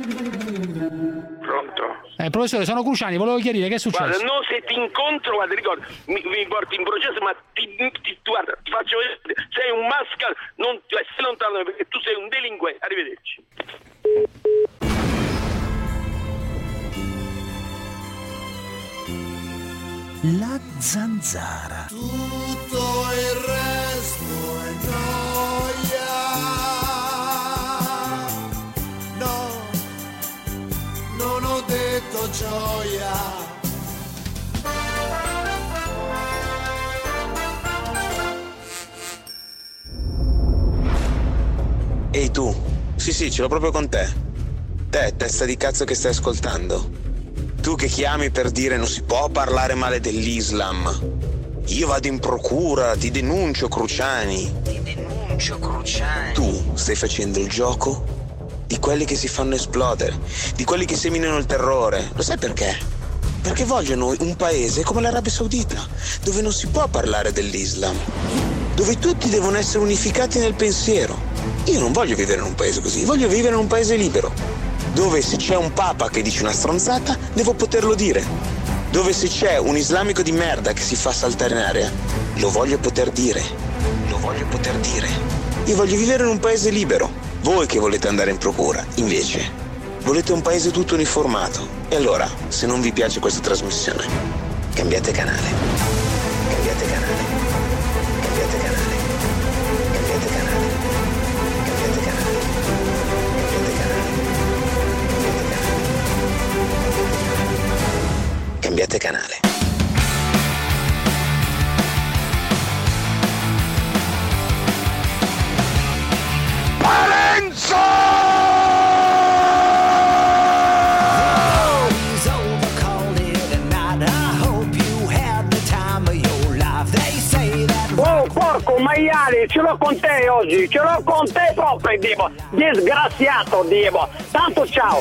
Pronto? Professore, sono Cruciani, volevo chiarire che è successo. Guarda, no, se ti incontro, guarda, ricorda, mi porti in processo, ma guarda, ti faccio vedere, sei un mascal, non stai lontano perché tu sei un delinquente. Arrivederci. La zanzara. Tutto il resto è noia. No, non ho detto gioia. Ehi tu, sì, ce l'ho proprio con te. Te, testa di cazzo che stai ascoltando. Tu che chiami per dire non si può parlare male dell'Islam. Io vado in procura, ti denuncio, Cruciani. Tu stai facendo il gioco di quelli che si fanno esplodere, di quelli che seminano il terrore. Lo sai perché? Perché vogliono un paese come l'Arabia Saudita, dove non si può parlare dell'Islam, dove tutti devono essere unificati nel pensiero. Io non voglio vivere in un paese così, voglio vivere in un paese libero, dove se c'è un papa che dice una stronzata, devo poterlo dire. Dove se c'è un islamico di merda che si fa saltare in aria, lo voglio poter dire. Io voglio vivere in un paese libero. Voi che volete andare in procura, invece, volete un paese tutto uniformato. E allora, se non vi piace questa trasmissione, cambiate canale. Cambiate canale. Cambiate canale. Cambiate canale. Cambiate canale. Cambiate canale. Oh, porco maiale, ce l'ho con te oggi, ce l'ho con te proprio, Dio. Disgraziato, Dio. Tanto ciao.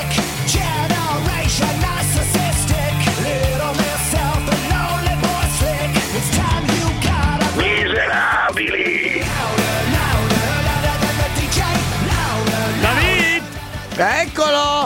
Miserabili! David! Eccolo!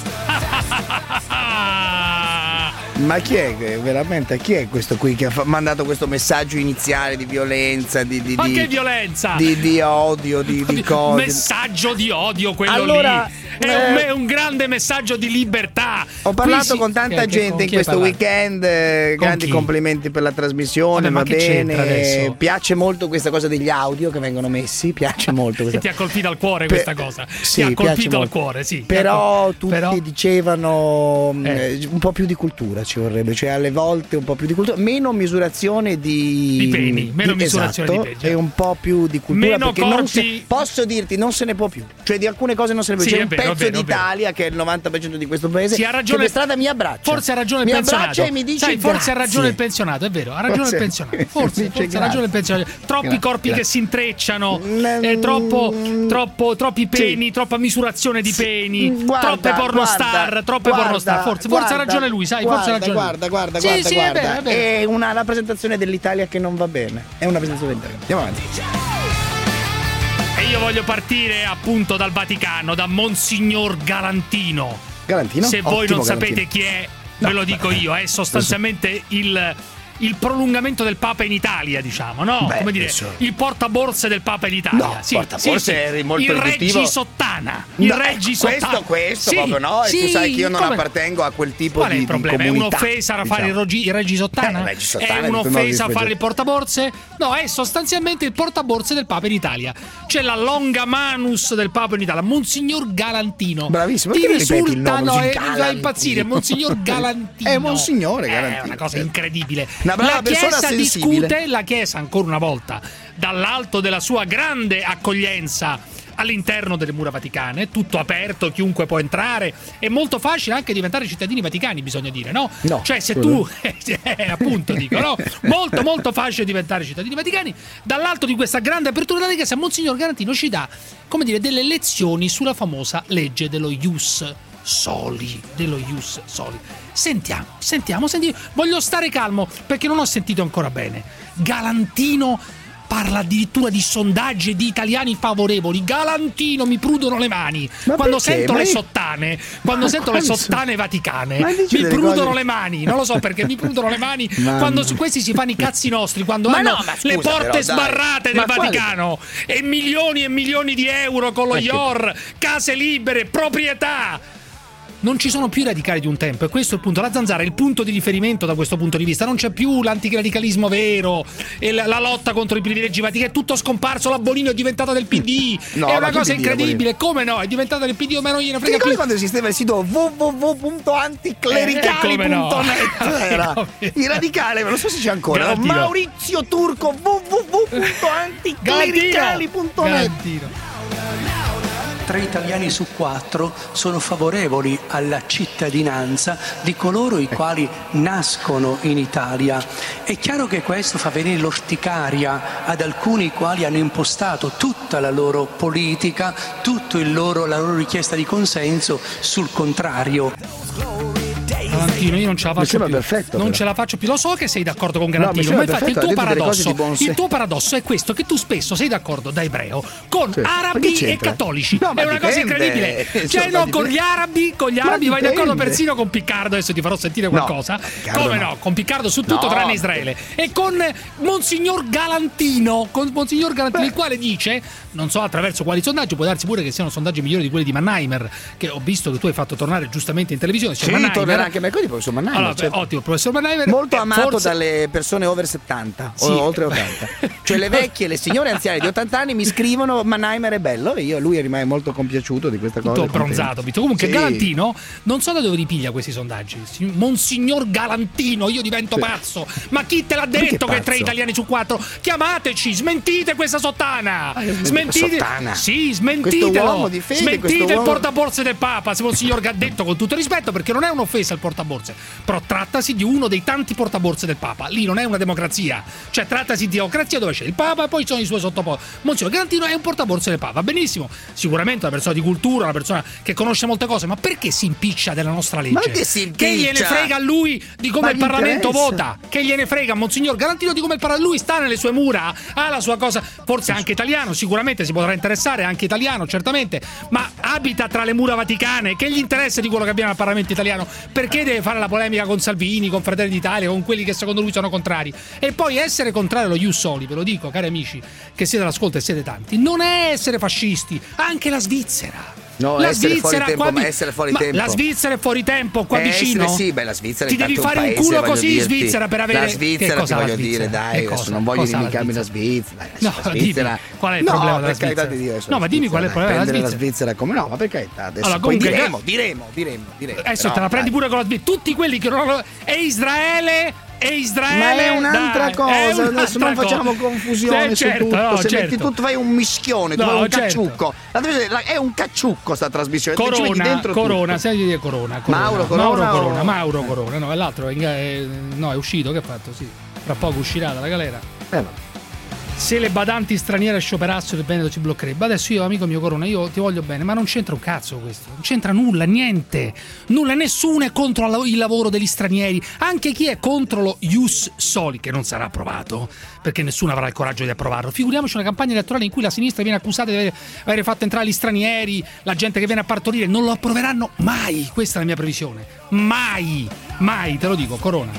Ma chi è veramente? Chi è questo qui che ha mandato questo messaggio iniziale di violenza? Ma che violenza? Di odio, di cose. Messaggio di odio, quello allora, lì. È un grande messaggio di libertà. Ho parlato con tanta gente in questo weekend. Grandi complimenti per la trasmissione. Va bene. Piace molto questa cosa degli audio che vengono messi. Piace molto. Ti ha colpito al cuore questa cosa. Sì, ti ha colpito al cuore, sì. Però tutti dicevano un po' più di cultura ci vorrebbe, cioè alle volte un po' più di cultura, meno misurazione di peni, meno misurazione esatto, di peni, e un po' più di cultura, meno perché corpi... posso dirti non se ne può più, cioè di alcune cose non se ne può più. C'è un pezzo d'Italia che è il 90% di questo paese ha ragione, che per strada mi abbraccia, forse ha ragione il mi pensionato, abbraccia e mi dice sai, forse grazie. ha ragione il pensionato, è vero, ha ragione il pensionato, forse ha ragione il pensionato, troppi corpi che si intrecciano, troppi peni, troppa misurazione di peni, troppe pornostar, forse ha ragione lui, sai, forse ha ragione. Guarda, è una rappresentazione dell'Italia che non va bene. È una rappresentazione dell'Italia. Andiamo avanti. E io voglio partire appunto dal Vaticano, da Monsignor Galantino. Galantino? Se voi non Galantino. sapete chi è, ve lo dico io, è sostanzialmente il prolungamento del Papa in Italia, diciamo, no? Beh, come dire, adesso... il portaborse del Papa in Italia. No, portaborse è molto il Reggisottana. Il Reggisottana. Questo proprio no, e tu sai che io non appartengo a quel tipo di comunità. È un'offesa a fare il Reggisottana? È un'offesa a fare il portaborse? No, è sostanzialmente il portaborse del Papa in Italia. C'è la longa manus del Papa in Italia, Monsignor Galantino. Bravissimo. Ti risulta, no, va a impazzire, Monsignor Galantino. È Monsignore Galantino. È una cosa incredibile. La Chiesa discute, la Chiesa ancora una volta, dall'alto della sua grande accoglienza all'interno delle mura vaticane, tutto aperto, chiunque può entrare, è molto facile anche diventare cittadini vaticani, bisogna dire, no? Cioè se tu, appunto dico, no? Molto facile diventare cittadini vaticani. Dall'alto di questa grande apertura della Chiesa, Monsignor Galantino ci dà, come dire, delle lezioni sulla famosa legge dello Ius Soli, Sentiamo. Voglio stare calmo perché non ho sentito ancora bene. Galantino parla addirittura di sondaggi e di italiani favorevoli. Galantino, mi prudono le mani. Ma quando perché? sento le sottane, le sottane vaticane, mi prudono le mani. Non lo so perché mi prudono le mani quando su questi si fanno i cazzi nostri, quando hanno le porte sbarrate del Vaticano e milioni di euro con lo IOR, case libere, proprietà. Non ci sono più i radicali di un tempo, e questo è il punto. La Zanzara è il punto di riferimento da questo punto di vista. Non c'è più l'anticlericalismo vero e la lotta contro i privilegi vaticani. È tutto scomparso. La Bonino è diventata del PD. È una cosa incredibile. Come no? È diventata del PD, ma non gliene frega più. Quando esisteva il sito www.anticlericali.net, i radicali, non so se c'è ancora. Galantino. Maurizio Turco, www.anticlericali.net. 3 italiani su 4 sono favorevoli alla cittadinanza di coloro i quali nascono in Italia. È chiaro che questo fa venire l'orticaria ad alcuni i quali hanno impostato tutta la loro politica, la loro richiesta di consenso sul contrario. Galantino, io non ce la faccio più. Perfetto, non ce la faccio più. Lo so che sei d'accordo con Galantino, ma infatti il tuo paradosso è questo: che tu spesso sei d'accordo da ebreo con arabi e cattolici. È una cosa incredibile. Con gli arabi vai d'accordo persino con Piccardo. Adesso ti farò sentire qualcosa. Come no? Con Piccardo su tutto tranne Israele. E con Monsignor Galantino, il quale dice, non so attraverso quali sondaggi, può darsi pure che siano sondaggi migliori di quelli di Mannheimer, che ho visto che tu hai fatto tornare giustamente in televisione. Tornerà anche mercoledì, professor Mannheimer. Allora, ottimo, professor Mannheimer. Molto amato dalle persone over 70 o oltre 80. Cioè le vecchie, le signore anziane di 80 anni mi scrivono Mannheimer è bello, e lui rimane molto compiaciuto di questa cosa. Tutto bronzato. Comunque Galantino, non so da dove ripiglia questi sondaggi. Monsignor Galantino, io divento pazzo. Ma chi te l'ha detto che 3 italiani su 4? Chiamateci, smentite questa sottana. Smentite. Sottana. Sì, smentitelo. Di fede, smentite il portaborse del Papa. Se Monsignor detto con tutto rispetto, perché non è un'offesa il portaborse, però trattasi di uno dei tanti portaborse del Papa. Lì non è una democrazia, cioè trattasi di democrazia dove c'è il Papa e poi sono i suoi sottoposti. Monsignor Galantino è un portaborse del Papa, benissimo, sicuramente una persona di cultura, una persona che conosce molte cose, ma perché si impiccia della nostra legge? Ma che si impiccia? Che gliene frega a lui di come il Parlamento vota? Che gliene frega a Monsignor Galantino di come il Parlamento? Lui sta nelle sue mura, ha la sua cosa, forse anche italiano, sicuramente si potrà interessare, anche italiano certamente, ma abita tra le mura vaticane. Che gli interessa di quello che abbiamo al Parlamento italiano? Perché deve fare la polemica con Salvini, con Fratelli d'Italia, con quelli che secondo lui sono contrari? E poi essere contrario allo Ius Soli, ve lo dico cari amici che siete all'ascolto e siete tanti, non è essere fascisti. Anche la Svizzera, la Svizzera essere fuori tempo. La Svizzera è fuori tempo qua vicino. La Svizzera ti devi fare un culo così in Svizzera per avere la Svizzera, ti voglio dire, dai, adesso non voglio nimicarmi la Svizzera. No, dimmi, qual è il problema della Svizzera? No, ma dimmi qual è il problema della Svizzera. Come no, ma per carità, adesso allora, poi comunque, diremo. Adesso te la prendi pure con la Svizzera. Tutti quelli che non è Israele. Ma è un'altra cosa, adesso non facciamo confusione su tutto. Se metti tutto fai un mischione, tu fai un cacciucco. È un cacciucco sta trasmissione. Corona, senti dire Corona. Mauro Corona, no, l'altro è uscito, che ha fatto? Sì. Tra poco uscirà dalla galera. Se le badanti straniere scioperassero, il Veneto ci bloccherebbe. Adesso io, amico mio Corona, io ti voglio bene, ma non c'entra un cazzo questo. Non c'entra nulla, niente. Nulla, nessuno è contro il lavoro degli stranieri. Anche chi è contro lo Ius Soli, che non sarà approvato, perché nessuno avrà il coraggio di approvarlo. Figuriamoci una campagna elettorale in cui la sinistra viene accusata di aver fatto entrare gli stranieri, la gente che viene a partorire. Non lo approveranno mai. Questa è la mia previsione. Mai, te lo dico, Corona.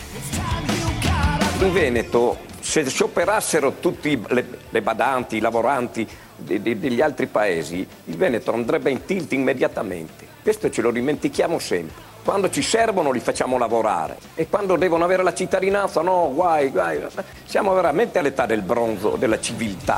In Veneto, se scioperassero tutti le badanti, i lavoranti degli altri paesi, il Veneto andrebbe in tilt immediatamente. Questo ce lo dimentichiamo sempre. Quando ci servono li facciamo lavorare e quando devono avere la cittadinanza, no, guai. Siamo veramente all'età del bronzo, della civiltà.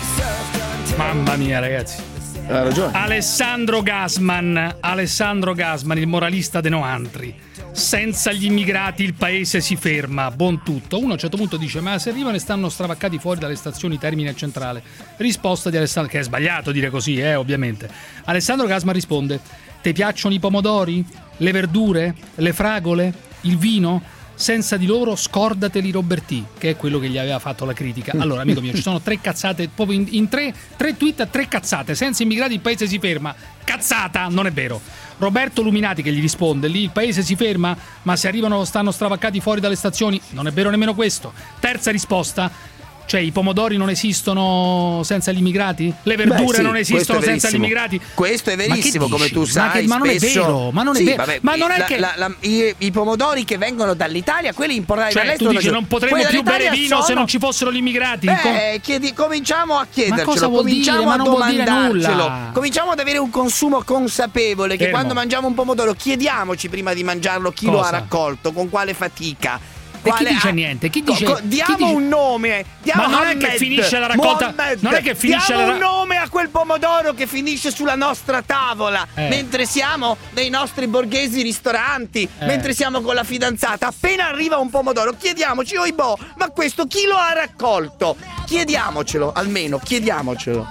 Mamma mia, ragazzi. Ha ragione. Alessandro Gasman, il moralista de Noantri. Senza gli immigrati il paese si ferma, buon tutto. Uno a un certo punto dice: ma se arrivano e stanno stravaccati fuori dalle stazioni Termine Centrale? Risposta di Alessandro, che è sbagliato dire così, ovviamente. Alessandro Gasman risponde: ti piacciono i pomodori, le verdure, le fragole, il vino? Senza di loro scordateli Robertì, che è quello che gli aveva fatto la critica. Allora, amico mio, ci sono 3 cazzate, proprio in 3 tweet, 3 cazzate. Senza immigrati il paese si ferma. Cazzata, non è vero. Roberto Luminati che gli risponde: lì il paese si ferma, ma se arrivano stanno stravaccati fuori dalle stazioni. Non è vero nemmeno questo. Terza risposta: Cioè i pomodori non esistono senza gli immigrati? Le verdure non esistono senza gli immigrati? Questo è verissimo, come tu sai. Ma non è vero, ma non è vero. Vabbè, ma non è che i pomodori che vengono dall'Italia, quelli importati dall'estero, tu dici non potremmo più bere vino se non ci fossero gli immigrati? Cominciamo a chiedercelo, ma cosa vuol cominciamo dire? a Ma non vuol dire domandarcelo, nulla. cominciamo ad avere un consumo consapevole, che quando mangiamo un pomodoro chiediamoci prima di mangiarlo chi lo ha raccolto, con quale fatica. E chi dice niente? Chi dice, diamo un nome. Ma non è che finisce la raccolta. Non è che finisce diamo un nome a quel pomodoro che finisce sulla nostra tavola mentre siamo nei nostri borghesi ristoranti, mentre siamo con la fidanzata. Appena arriva un pomodoro, chiediamoci, ma questo chi lo ha raccolto? Chiediamocelo, almeno chiediamocelo.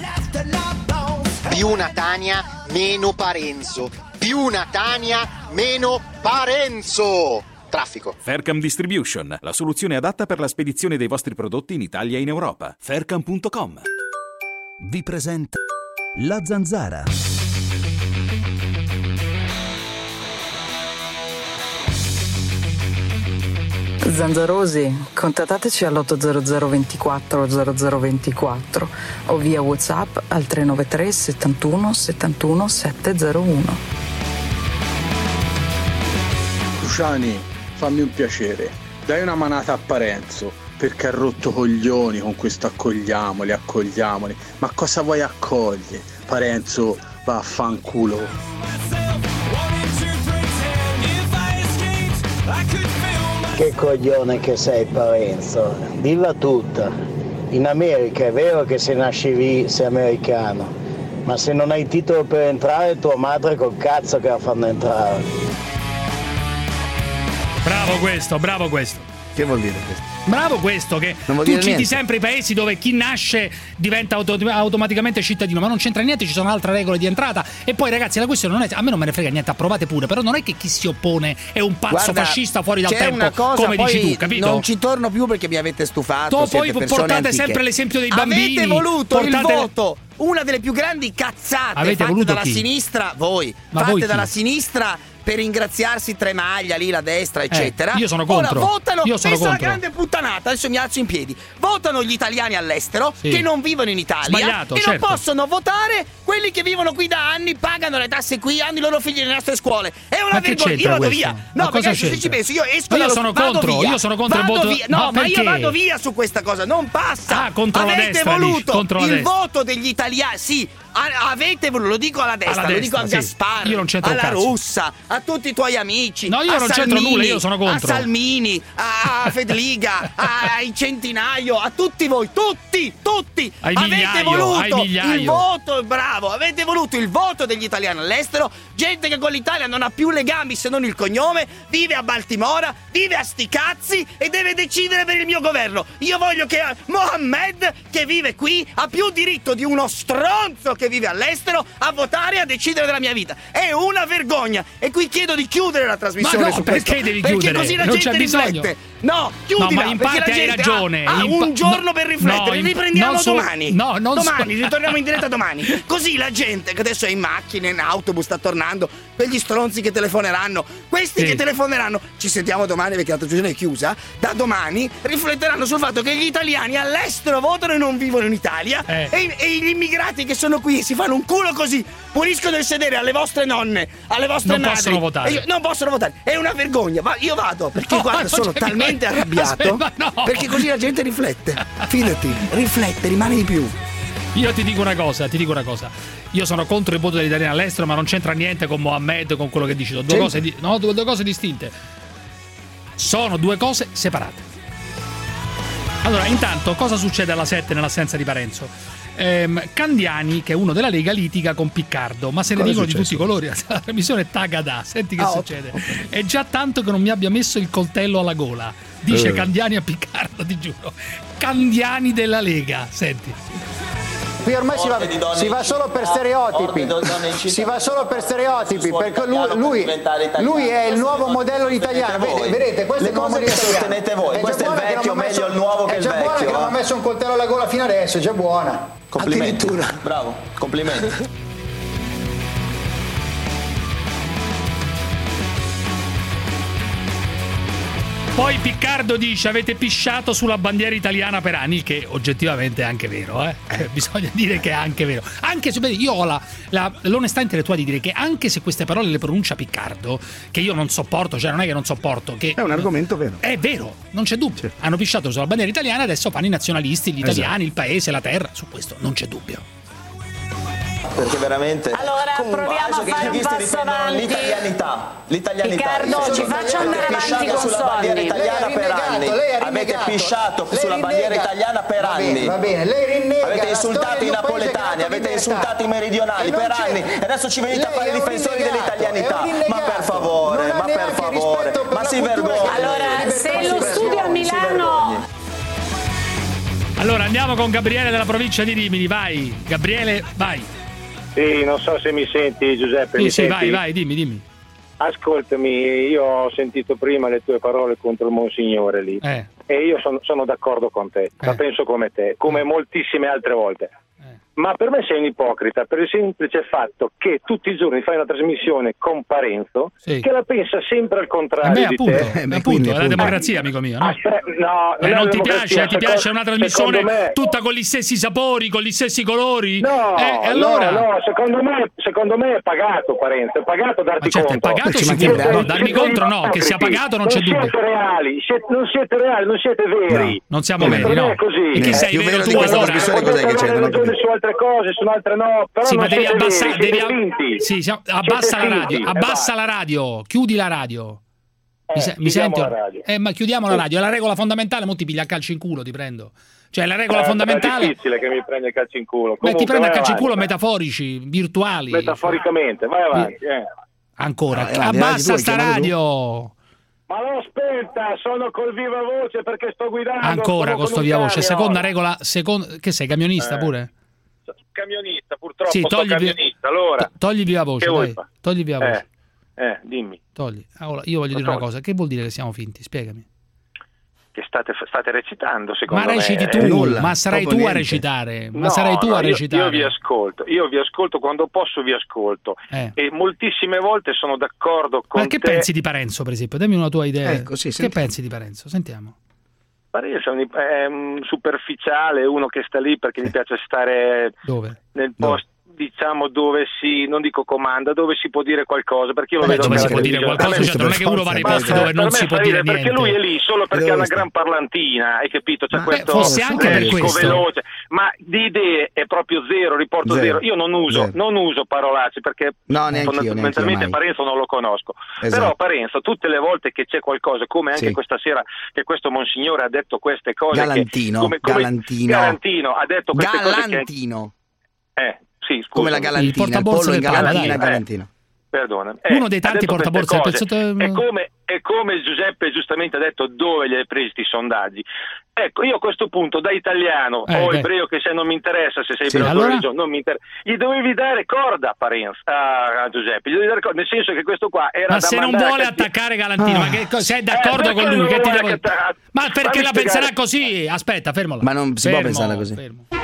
Più Natania, meno Parenzo. Più Natania, meno Parenzo. Traffico. Faircam Distribution, la soluzione adatta per la spedizione dei vostri prodotti in Italia e in Europa. Faircam.com. Vi presenta La Zanzara. Zanzarosi, contattateci all'800 24 0024 o via WhatsApp al 393 71 71 701. Cruciani, fammi un piacere, dai una manata a Parenzo, perché ha rotto coglioni con questo accogliamoli. Ma cosa vuoi accogliere? Parenzo, vaffanculo. Che coglione che sei, Parenzo, dilla tutta. In America è vero che se nasci lì sei americano, ma se non hai titolo per entrare, tua madre col cazzo che la fanno entrare. Bravo questo. Che vuol dire questo? Bravo questo, che tu citi sempre i paesi dove chi nasce diventa automaticamente cittadino, ma non c'entra niente, ci sono altre regole di entrata. E poi ragazzi, la questione non è, a me non me ne frega niente, approvate pure, però non è che chi si oppone è un pazzo fascista fuori dal tempo, una cosa, come dici tu, capito? Non ci torno più perché mi avete stufato. Poi portate antiche. Sempre l'esempio dei bambini. Avete voluto il voto, una delle più grandi cazzate fatte dalla sinistra, fatte dalla sinistra per ringraziarsi Tremaglia lì, la destra, eccetera. Io sono contro. Ora votano, io sono contro. La grande puttanata, adesso mi alzo in piedi. Votano gli italiani all'estero che non vivono in Italia non possono votare quelli che vivono qui da anni, pagano le tasse qui, hanno i loro figli nelle nostre scuole. È una vergogna. Io vado via. No, perché se ci penso, io esco io sono contro il voto. No, ma io vado via su questa cosa, non passa. Contro la destra, voluto il voto degli italiani, sì. Avete voluto, lo dico alla destra, lo dico a Gasparri, io non c'entro alla Russa, a tutti i tuoi amici. No, io non c'entro nulla, io sono contro. A Salmini, a Fedliga, ai Centinaio, a tutti voi, tutti. Avete voluto il voto, bravo, avete voluto il voto degli italiani all'estero, gente che con l'Italia non ha più legami se non il cognome, vive a Baltimora, vive a sti cazzi e deve decidere per il mio governo. Io voglio che Mohammed, che vive qui, ha più diritto di uno stronzo che vive all'estero a votare e a decidere della mia vita. È una vergogna. E qui chiedo di chiudere la trasmissione. Ma no, perché devi chiudere? Perché così la non gente riflette. No, chiudila, ma in parte hai ragione. Ha un giorno per riflettere. Riprendiamo domani. Domani, ritorniamo in diretta domani. Così la gente che adesso è in macchina, in autobus, sta tornando, quegli stronzi che telefoneranno, questi che telefoneranno, ci sentiamo domani perché la trasmissione è chiusa, da domani rifletteranno sul fatto che gli italiani all'estero votano e non vivono in Italia e gli immigrati che sono qui si fanno un culo così, puliscono il sedere alle vostre nonne, alle vostre madri. Non possono votare. È una vergogna. Ma io vado perché guarda, sono talmente arrabbiato perché così la gente riflette. Fidati, riflette, rimane di più. Io ti dico una cosa. Io sono contro il voto degli italiani all'estero, ma non c'entra niente con Mohammed, con quello che dici. Due cose distinte. Sono due cose separate. Allora, intanto, cosa succede alla 7 nell'assenza di Parenzo? Candiani, che è uno della Lega, litiga con Piccardo, ma se ne dicono di tutti i colori. La trasmissione è Tagada. Senti che succede. Okay. È già tanto che non mi abbia messo il coltello alla gola, dice Candiani a Piccardo, ti giuro. Candiani della Lega, senti. Qui ormai si va solo per stereotipi. Si va solo per stereotipi, perché lui è il nuovo modello italiano. Vedete, queste cose che sostenete voi. Questo è il vecchio, meglio il nuovo che il vecchio. È già buona che non ha messo un coltello alla gola fino adesso, è già buona. Complimenti. Bravo, complimenti. Poi Piccardo dice: avete pisciato sulla bandiera italiana per anni, che oggettivamente è anche vero, bisogna dire che è anche vero. Anche se io ho l'onestà intellettuale di dire che anche se queste parole le pronuncia Piccardo, che io non sopporto, cioè non è che non sopporto, che è un argomento vero. È vero, non c'è dubbio. Hanno pisciato sulla bandiera italiana, adesso fanno i nazionalisti, gli italiani, il paese, la terra, su questo non c'è dubbio. Perché veramente allora proviamo a fare un passo avanti. L'italianità. Riccardo, ci faccia andare avanti con sulla bandiera italiana per anni. Avete pisciato sulla bandiera italiana per anni. Va bene, lei rinnega. Avete insultato i napoletani, avete insultato i meridionali per anni e adesso ci venite a fare i difensori dell'italianità. Ma per favore, ma si vergogna. Allora, se lo studio a Milano. Allora andiamo con Gabriele della provincia di Rimini, vai Gabriele, vai. Sì, non so se mi senti, Giuseppe. Sì, vai, dimmi. Ascoltami, io ho sentito prima le tue parole contro il Monsignore lì e io sono d'accordo con te, la penso come te, come moltissime altre volte. Ma per me sei un ipocrita per il semplice fatto che tutti i giorni fai una trasmissione con Parenzo che la pensa sempre al contrario di te. Appunto, è la democrazia, amico mio. No? Non ti piace? Ti piace una trasmissione tutta con gli stessi sapori, con gli stessi colori? No, allora... no, secondo me è pagato Parenzo, è pagato a darti conto. È pagato sicuro, darmi contro no, che sia pagato non c'è dubbio. Non siete reali, non siete veri. No, non siamo veri, no. È così. E che sei vero tu allora? Cos'è che c'è? Su altre cose, su altre no, però sì, non ma devi abbassare, abbassa la radio, chiudi la radio. Mi senti? Ma chiudiamo la radio, è la regola fondamentale, mo ti piglia a calci in culo, ti prendo. Cioè la regola fondamentale è difficile che mi prendi a calci in culo. Comunque, ti prende a calci in culo metaforici, virtuali. Metaforicamente, vai avanti. Ancora, abbassa sta radio. Ma l'ho spenta, sono col viva voce perché sto guidando. Ancora con sto viva voce, seconda regola, che sei camionista pure? Camionista, purtroppo camionista, allora. Togli via voce, dai. Togli via voce. Dimmi. Togli. Allora, io voglio dire una cosa, che vuol dire che siamo finti? Spiegami. Che state recitando, secondo me. Ma reciti tu, ma sarai tu a recitare. Ma sarai tu a recitare. Io vi ascolto quando posso, vi ascolto. E moltissime volte sono d'accordo con te. Ma che pensi di Parenzo, per esempio? Dammi una tua idea. Che pensi di Parenzo? Sentiamo. Parenzo è un superficiale, uno che sta lì perché gli piace stare nel posto, diciamo, dove si, non dico comanda, dove si può dire qualcosa, perché io lo vedo dove si può dire qualcosa, cioè, non è che uno va nei posti dove non si può dire niente. Perché lui è lì solo perché ha una gran parlantina, hai capito? C'è questo forse anche per questo veloce, ma di idee è proprio zero, riporto zero. Io non uso parolacce perché fondamentalmente Parenzo non lo conosco. Però Parenzo tutte le volte che c'è qualcosa, come anche questa sera che questo Monsignore ha detto queste cose, Galantino ha detto queste cose sì, scusa. Come la galantina, il pollo in galantina, galantina. Perdona. Uno dei tanti portaborse è come Giuseppe giustamente ha detto, dove li hai presi i sondaggi. Ecco, io a questo punto da italiano o ebreo che se non mi interessa, se sei ebreo allora? non mi interessa, gli dovevi dare corda a Giuseppe, gli dovevi dare corda, nel senso che questo qua era ma se non vuole attaccare Galantino, ma che sei d'accordo con lui? Che ti devo... Ma perché la penserà così? Aspetta, fermola. Ma non si può pensarla così.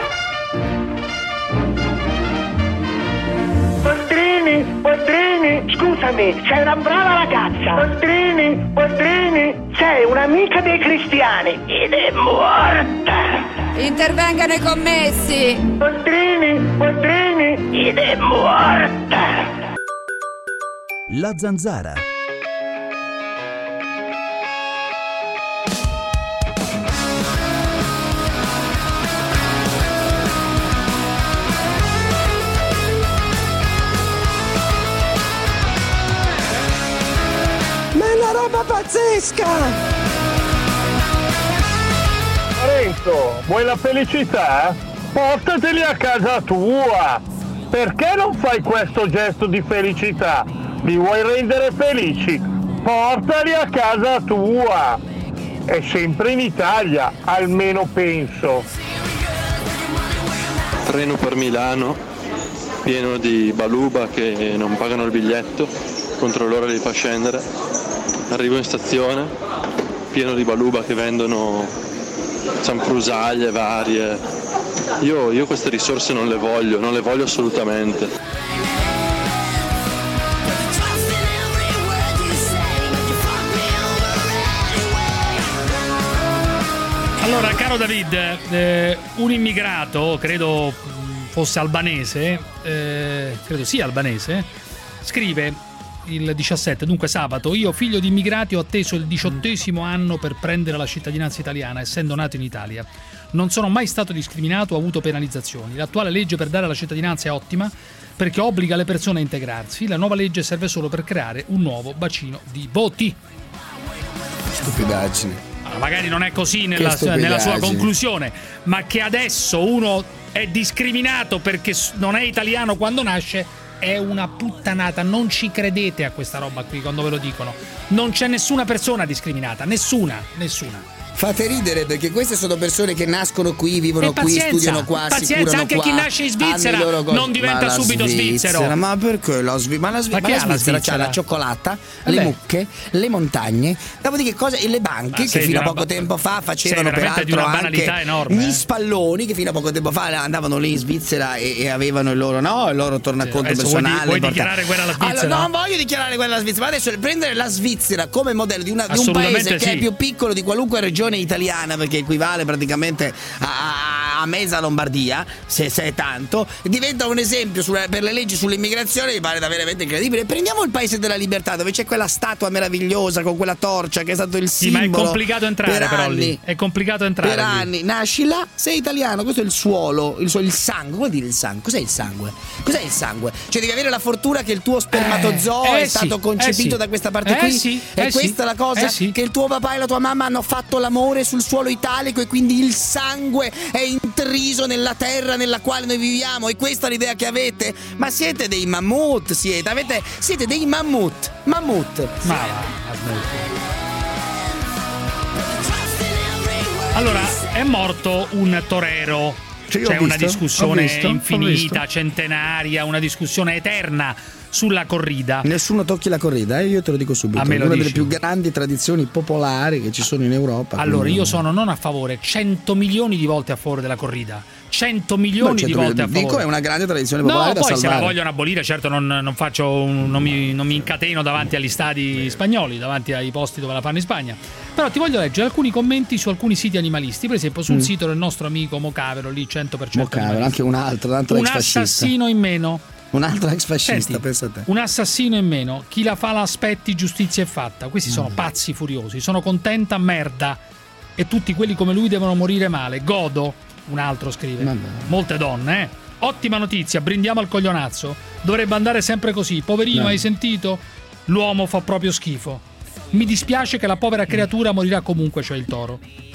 Boldrini, scusami, sei una brava ragazza. Boldrini, sei un'amica dei cristiani ed è morta. Intervengano i commessi. Boldrini, ed è morta. La Zanzara. Roba pazzesca! Parenzo, vuoi la felicità? Portateli a casa tua! Perché non fai questo gesto di felicità? Li vuoi rendere felici? Portali a casa tua! È sempre in Italia, almeno penso. Treno per Milano, pieno di baluba che non pagano il biglietto, contro l'ora li fa scendere. Arrivo in stazione, pieno di baluba che vendono cianfrusaglie varie. Io queste risorse non le voglio assolutamente. Allora, caro David, un immigrato, credo fosse albanese, credo sia albanese, scrive il 17, dunque sabato: io figlio di immigrati ho atteso il 18° anno per prendere la cittadinanza italiana, essendo nato in Italia. Non sono mai stato discriminato o avuto penalizzazioni. L'attuale legge per dare la cittadinanza è ottima perché obbliga le persone a integrarsi. La nuova legge serve solo per creare un nuovo bacino di voti. Stupidaggine. Magari non è così nella sua conclusione, ma che adesso uno è discriminato perché non è italiano quando nasce è una puttanata. Non ci credete a questa roba qui quando ve lo dicono. Non c'è nessuna persona discriminata, nessuna. Fate ridere perché queste sono persone che nascono qui, vivono qui, studiano qua, si curano anche qua. Chi nasce in Svizzera non diventa subito svizzero. Ma perché la Svizzera c'ha la cioccolata, le mucche, le montagne, dopodiché le banche che fino a poco tempo fa facevano peraltro anche gli spalloni che fino a poco tempo fa andavano lì in Svizzera e avevano il loro tornaconto personale. Vuoi dichiarare guerra alla Svizzera? Allora, non voglio dichiarare guerra alla Svizzera, ma adesso prendere la Svizzera come modello di un paese che è più piccolo di qualunque regione italiana, perché equivale praticamente a mezza Lombardia, se è tanto, diventa un esempio per le leggi sull'immigrazione. Mi pare da veramente incredibile. Prendiamo il paese della libertà, dove c'è quella statua meravigliosa con quella torcia che è stato il simbolo. Ma è complicato entrare per anni. Lì è complicato entrare per anni. Nasci là, sei italiano, questo è il suolo, il sangue. Vuol dire il sangue? Cos'è il sangue? Cioè devi avere la fortuna che il tuo spermatozoo è stato concepito da questa parte qui. Questa la cosa che il tuo papà e la tua mamma hanno fatto l'amore sul suolo italico e quindi il sangue è intriso nella terra nella quale noi viviamo. E questa è l'idea che avete? Ma siete dei mammut, siete dei mammut. Allora, è morto un torero. C'è una discussione infinita, centenaria, una discussione eterna sulla corrida. Nessuno tocchi la corrida, io te lo dico subito. È una delle più grandi tradizioni popolari che ci sono in Europa. Allora, io sono non a favore, 100 milioni di volte a favore della corrida. 100 milioni di volte a favore. Dico, è una grande tradizione popolare da poi salvare. Se la vogliono abolire, certo non mi incateno davanti agli stadi spagnoli, davanti ai posti dove la fanno in Spagna. Però ti voglio leggere alcuni commenti su alcuni siti animalisti, per esempio sul sito del nostro amico Mocavero, lì 100% Mocavero, anche un altro assassino in meno. Un altro ex fascista, pensa a te. Un assassino in meno. Chi la fa l'aspetti, giustizia è fatta. Questi sono pazzi furiosi. Sono contenta, merda. E tutti quelli come lui devono morire male. Godo, un altro scrive. Molte donne, Ottima notizia, brindiamo al coglionazzo. Dovrebbe andare sempre così. Poverino, hai sentito? L'uomo fa proprio schifo. Mi dispiace che la povera creatura morirà comunque, cioè il toro.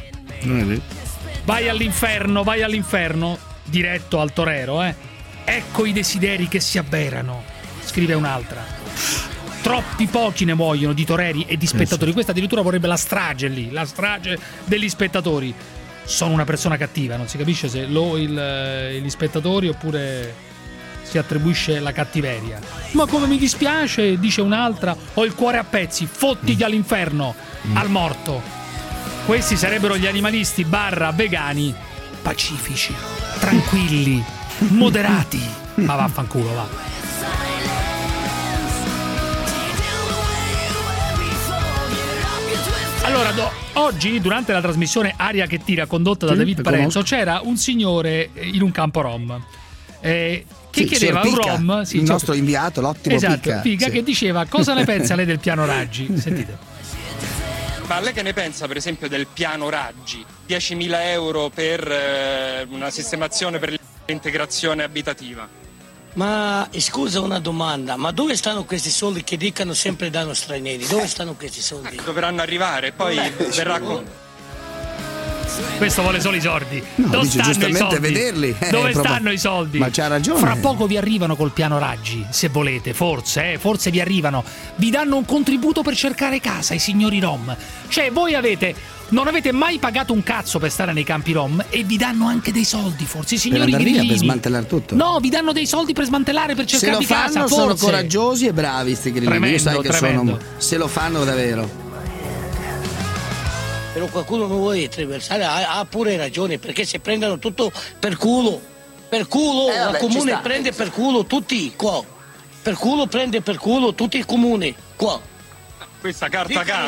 Vai all'inferno, diretto al torero, Ecco i desideri che si avverano, scrive un'altra. Troppi pochi ne muoiono di toreri e di spettatori. Questa addirittura vorrebbe la strage lì, la strage degli spettatori. Sono una persona cattiva, non si capisce se gli spettatori oppure si attribuisce la cattiveria. Ma come mi dispiace, dice un'altra, ho il cuore a pezzi, fottiti all'inferno, al morto. Questi sarebbero gli animalisti / vegani pacifici, tranquilli, moderati. Ma vaffanculo, va. Allora, oggi durante la trasmissione Aria che tira condotta da David Parenzo c'era un signore in un campo rom che chiedeva a un rom, il nostro inviato, l'ottimo Pica, che diceva cosa ne pensa lei del piano Raggi. Sentite. Ma lei che ne pensa per esempio del piano Raggi? 10.000 euro per una sistemazione per l'integrazione abitativa. Ma scusa una domanda, ma dove stanno questi soldi che dicono sempre danno stranieri? Dove stanno questi soldi? Dovranno arrivare, poi verrà con... Questo vuole solo i soldi. Dove stanno i soldi? Vederli. Dove stanno i soldi? Ma c'ha ragione. Fra poco vi arrivano col piano Raggi, se volete, forse vi arrivano. Vi danno un contributo per cercare casa, i signori rom. Cioè, voi non avete mai pagato un cazzo per stare nei campi rom e vi danno anche dei soldi, forse i signori grillini. Per smantellare tutto? No, vi danno dei soldi per smantellare, per cercare di casa. Se lo fanno, sono coraggiosi e bravi sti grillini. Io sai che tremendo. Se lo fanno davvero. Però qualcuno non vuole attraversare, ha pure ragione, perché se prendono tutto per culo, il comune prende per culo tutti qua, per culo prende per culo tutti i comuni qua. Questa carta canta.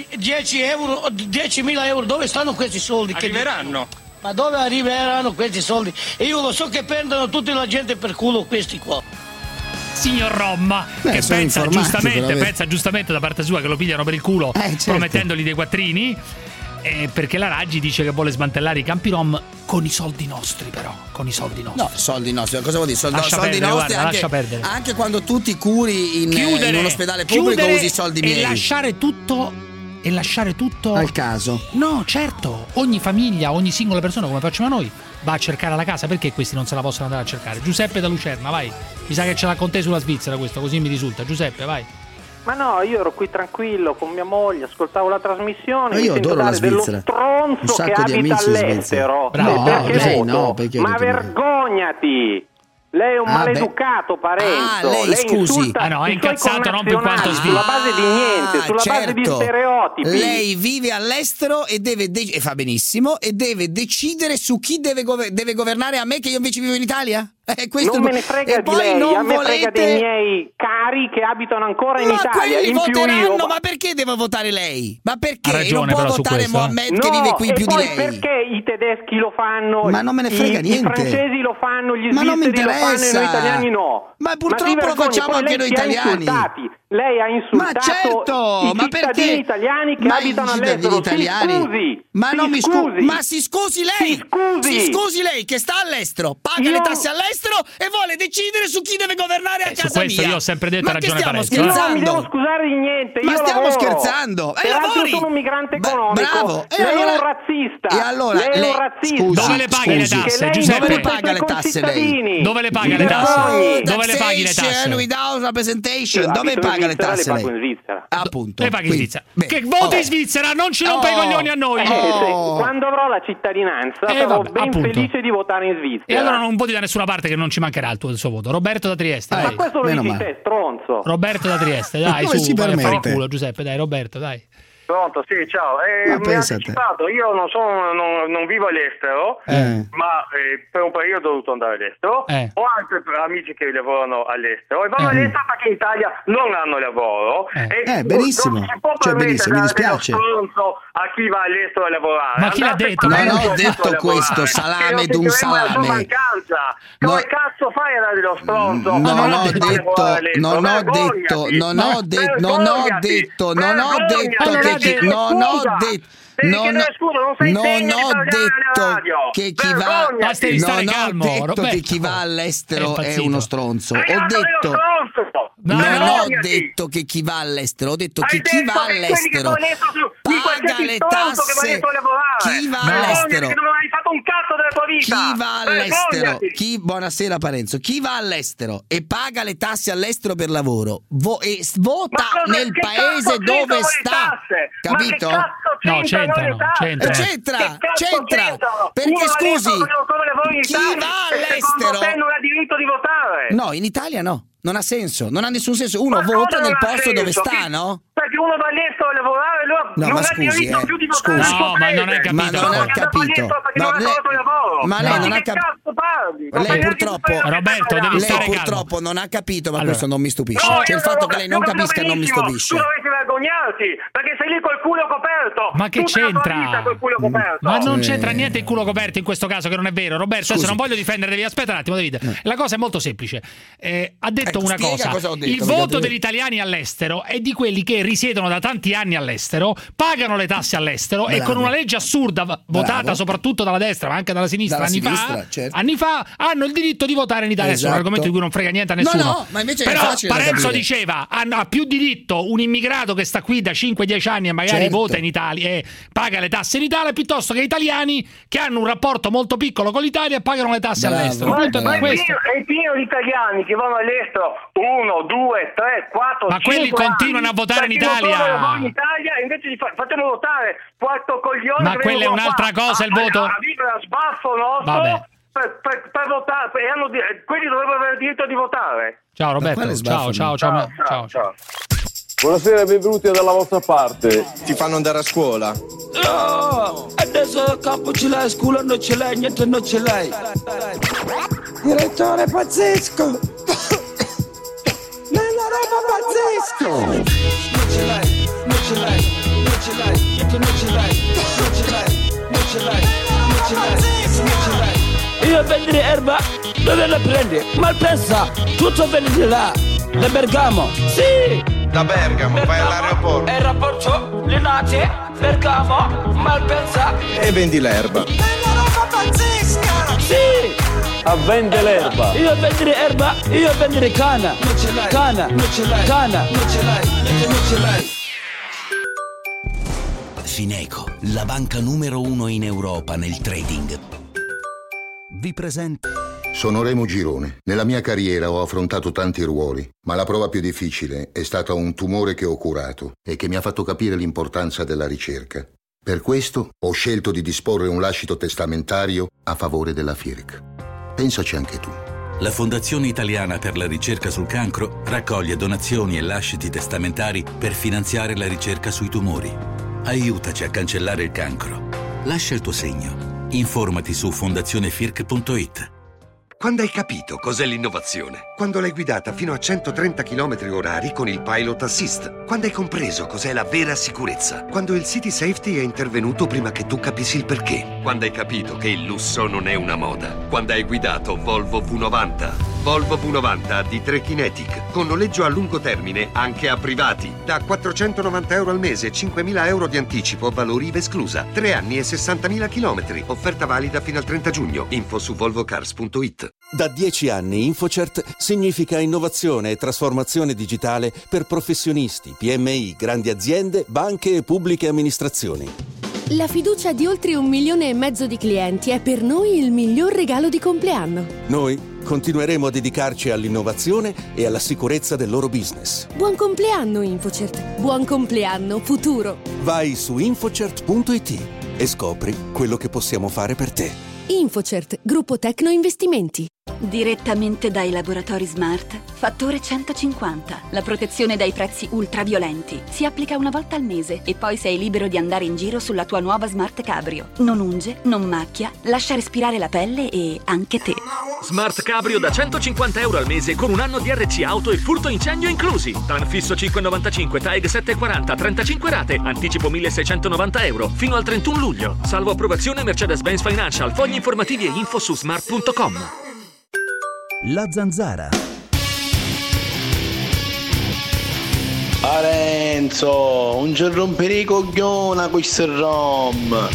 10.000 euro, dove stanno questi soldi? Arriveranno. Ma dove arriveranno questi soldi? E io lo so che prendono tutta la gente per culo questi qua. Signor Romma, che pensa giustamente da parte sua che lo pigliano per il culo, certo, promettendogli dei quattrini. Perché la Raggi dice che vuole smantellare i campi rom con i soldi nostri, però. Con i soldi nostri. No, soldi nostri. Cosa vuol dire? Soldi perdere, nostri. Guarda, anche quando tu ti curi in un ospedale pubblico usi i soldi miei. E lasciare tutto al caso. No, certo. Ogni famiglia, ogni singola persona, come facciamo noi, va a cercare la casa. Perché questi non se la possono andare a cercare? Giuseppe da Lucerna, vai. Mi sa che ce l'ha con te sulla Svizzera questo, così mi risulta. Giuseppe, vai. Ma no, io ero qui tranquillo con mia moglie, ascoltavo la trasmissione. Io adoro la Svizzera. Dello stronzo che abita all'estero. Ma vergognati! Lei è un maleducato, Parenzo. Lei scusi. No, è incazzato non per quanto sulla base di niente, sulla base di stereotipi. Lei vive all'estero e e fa benissimo e deve decidere su chi deve governare a me, che io invece vivo in Italia? Non me ne frega di lei, a me frega dei miei cari che abitano ancora in Italia. Quelli voteranno, ma perché devo votare lei? Ma perché non può votare Mohammed che vive qui più di lei? Perché i tedeschi lo fanno? Ma non me ne frega niente. I francesi lo fanno, gli svizzeri lo fanno e noi italiani no. Ma purtroppo lo facciamo anche noi italiani. Lei ha insultato i cittadini italiani che abitano all'estero. Si scusi lei. Si scusi lei che sta all'estero, paga le tasse all'estero e vuole decidere su chi deve governare a casa mia. Questo io ho sempre detto, ragione Parenzo. Non mi devo scusare di niente. Ma stiamo scherzando. Io sono un migrante economico. Bravo. Lei è un razzista. E allora lei è un razzista. Dove le paghi le tasse, Giuseppe? Dove le paga le tasse lei? Dove le paghi le tasse? Dove le paghi le tasse? Without representation. Dove paga le tasse lei? In Svizzera. Appunto. Le paghi in Svizzera. Che voti in Svizzera, non ci rompa i coglioni a noi. Quando avrò la cittadinanza sarò ben felice di votare in Svizzera. E allora non voti da nessuna parte, che non ci mancherà il suo voto. Roberto da Trieste. Ma questo lo dici te, stronzo. Roberto da Trieste, dai, su, vai a fare il culo, Giuseppe, dai, Roberto, dai. Pronto, sì, ciao. Mi ha anticipato, io non vivo all'estero, ma per un periodo ho dovuto andare all'estero. Ho altri amici che lavorano all'estero e vanno all'estero perché in Italia non hanno lavoro. Benissimo. Non si può benissimo, mi dispiace. A chi va all'estero a lavorare. Ma chi l'ha detto? Non ho detto questo, salame d'un salame. Come cazzo fai ad andare dello stronzo? Non ho detto che chi va all'estero è uno stronzo. Non ho detto che chi va all'estero, ho detto che chi va all'estero paga le tasse. Chi va all'estero? Chi va all'estero? Buonasera Parenzo. Chi va all'estero e paga le tasse all'estero per lavoro e vota nel paese dove sta, capito? No, c'entra. Perché scusi, chi va all'estero non ha diritto di votare. No, in Italia no. Non ha senso, non ha nessun senso. Uno vota nel posto dove sta, no? Perché uno va all'estero a lavorare, non ha diritto più di votare. No, ma non hai capito. Ma lei non ha capito. Lei purtroppo, Roberto, devi stare calmo. Lei purtroppo non ha capito, ma questo non mi stupisce. Cioè il fatto che lei non capisca non mi stupisce. Tu dovresti vergognarti, perché sei lì col culo coperto. Ma che c'entra? Ma non Sì. c'entra niente il culo coperto in questo caso, che non è vero. Roberto, adesso non voglio difenderti, aspetta un attimo, David. La cosa è molto semplice. Ha detto una spiega cosa ho detto, il perché voto degli italiani all'estero è di quelli che risiedono da tanti anni all'estero, pagano le tasse all'estero e con una legge assurda votata soprattutto dalla destra ma anche dalla sinistra anni fa hanno il diritto di votare in Italia. Esatto. È un argomento di cui non frega niente a nessuno. No, ma invece però è facile da Parenzo capire. diceva ha più diritto un immigrato che sta qui da 5-10 anni e magari vota in Italia e paga le tasse in Italia piuttosto che italiani che hanno un rapporto molto piccolo con l'Italia e pagano le tasse all'estero. Ma è pieno di italiani che vanno all'estero 1, 2, 3, 4, ma 5 quelli continuano a votare in Italia. In Italia invece facciamo votare 4 coglioni. Ma quella è un'altra cosa il voto. A vivere a sbaffo nostro per votare quelli dovrebbero avere il diritto di votare. Ciao Roberto, ciao. Buonasera, benvenuti dalla vostra parte. Ti fanno andare a scuola? No, adesso capo ce l'hai, scuola non ce l'hai, niente non ce l'hai. Direttore pazzesco. Nella roba pazzesco. Non ce l'hai. a vendere erba, dove la prendi? Malpensa, tutto venite là, da Bergamo, sì! Da Bergamo, vai all'aeroporto. Aeroporto, Linate, Bergamo, Malpensa. E vendi l'erba. È una roba pazzesca! Sì! A vendere l'erba. Io a vendere erba, io a vendere cana. Non ce l'hai. Cana, non ce l'hai. Cana, non ce l'hai. Non ce l'hai. Fineco, la banca numero 1 in Europa nel trading, vi presenta. Sono Remo Girone. Nella mia carriera ho affrontato tanti ruoli, ma la prova più difficile è stata un tumore che ho curato e che mi ha fatto capire l'importanza della ricerca. Per questo ho scelto di disporre un lascito testamentario a favore della FIRC. Pensaci anche tu. La Fondazione Italiana per la Ricerca sul Cancro raccoglie donazioni e lasciti testamentari per finanziare la ricerca sui tumori. Aiutaci a cancellare il cancro. Lascia il tuo segno. Informati su fondazionefirc.it. Quando hai capito cos'è l'innovazione? Quando l'hai guidata fino a 130 km/h con il Pilot Assist? Quando hai compreso cos'è la vera sicurezza? Quando il City Safety è intervenuto prima che tu capissi il perché? Quando hai capito che il lusso non è una moda? Quando hai guidato Volvo V90? Volvo V90 D3 Kinetic, con noleggio a lungo termine anche a privati. Da 490 euro al mese, 5.000 euro di anticipo, valori IVA esclusa. 3 anni e 60.000 chilometri. Offerta valida fino al 30 giugno. Info su volvocars.it. Da 10 anni InfoCert significa innovazione e trasformazione digitale per professionisti, PMI, grandi aziende, banche e pubbliche amministrazioni. La fiducia di oltre 1,5 milioni di clienti è per noi il miglior regalo di compleanno. Noi continueremo a dedicarci all'innovazione e alla sicurezza del loro business. Buon compleanno InfoCert, buon compleanno futuro. Vai su infocert.it e scopri quello che possiamo fare per te. InfoCert, gruppo Tecno Investimenti. Direttamente dai laboratori Smart, fattore 150. La protezione dai prezzi ultraviolenti. Si applica una volta al mese e poi sei libero di andare in giro sulla tua nuova Smart Cabrio. Non unge, non macchia, lascia respirare la pelle e anche te. Smart Cabrio da 150 euro al mese con un anno di RC auto e furto incendio inclusi. TAN fisso 5,95, TAEG 7,40, 35 rate, anticipo 1.690 euro fino al 31 luglio. Salvo approvazione Mercedes-Benz Financial. Fogli informativi e info su smart.com. La Zanzara. Parenzo, non ci rompere i coglioni a questo rom.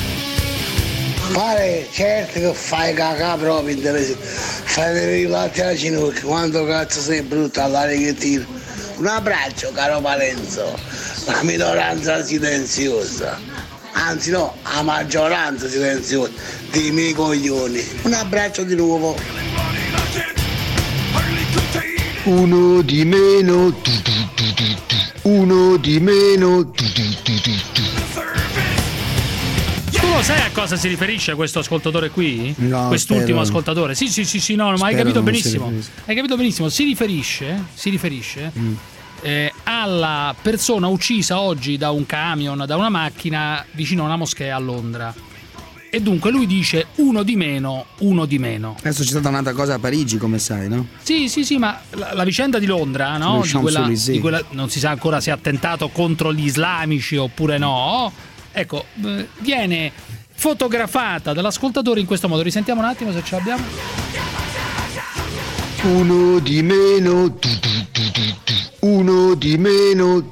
Pare, certo che fai cacà proprio interessante. Fai vedere i lati alla ginocchia, quanto cazzo sei brutto all'aria che tiro. Un abbraccio, caro Parenzo. La minoranza silenziosa. Anzi no, la maggioranza silenziosa dei miei coglioni. Un abbraccio di nuovo. Uno di meno, uno di meno. Tu lo sai a cosa si riferisce questo ascoltatore qui? No, quest'ultimo ascoltatore? Sì, no, ma hai capito benissimo. Hai capito benissimo. Si riferisce alla persona uccisa oggi da un camion, da una macchina vicino a una moschea a Londra. E dunque lui dice uno di meno. Adesso c'è stata un'altra cosa a Parigi, come sai, no? Sì, ma la vicenda di Londra, no? Di quella non si sa ancora se ha attentato contro gli islamici oppure no. Ecco, viene fotografata dall'ascoltatore in questo modo. Risentiamo un attimo se ce l'abbiamo. Uno di meno, uno di meno.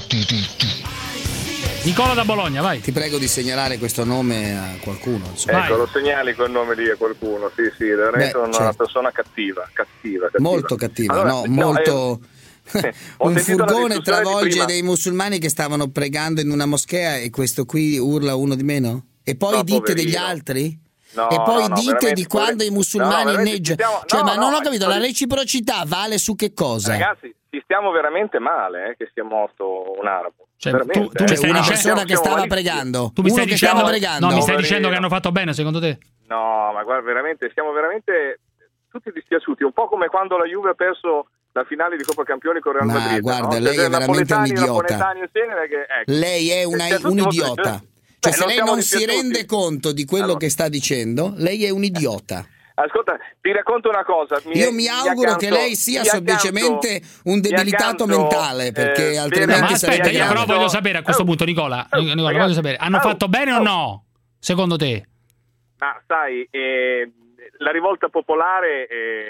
Nicola da Bologna, vai. Ti prego di segnalare questo nome a qualcuno. Ecco, lo segnali quel nome lì a qualcuno. Sì, veramente una persona cattiva. Molto cattiva, allora, molto... Un furgone travolge dei musulmani che stavano pregando in una moschea e questo qui urla uno di meno? E poi dite degli altri? No, e poi dite di pure... quando i musulmani inneggiano. Non ho capito, la reciprocità vale su che cosa? Ragazzi, ci stiamo veramente male che sia morto un arabo. Cioè, tu mi stai una dicendo persona che stava pregando. Tu mi stai dicendo No, mi stai dicendo che hanno fatto bene secondo te? No, ma guarda, siamo veramente tutti dispiaciuti, un po' come quando la Juve ha perso la finale di Coppa Campioni con Real Madrid. Guarda, lei è veramente un idiota. Lei è un idiota. Cioè, se lei non si rende conto di quello che sta dicendo, lei è un idiota. Ascolta, ti racconto una cosa. Io mi auguro che lei sia semplicemente un debilitato mentale, perché altrimenti ma aspetta, io però voglio sapere a questo punto, Nicola, voglio sapere, hanno fatto bene o no, secondo te? Ma sai, la rivolta popolare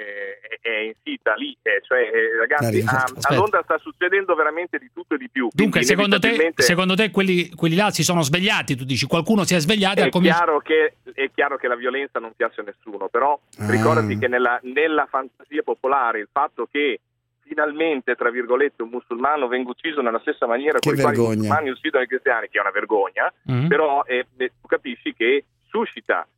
è insita lì, ragazzi, a Londra sta succedendo veramente di tutto e di più. Dunque, secondo te quelli là si sono svegliati? Tu dici qualcuno si è svegliato e è chiaro che la violenza non piace a nessuno, però ricordati che nella fantasia popolare il fatto che finalmente, tra virgolette, un musulmano venga ucciso nella stessa maniera con i quali i musulmani uccidono i cristiani, che è una vergogna, però tu capisci che suscita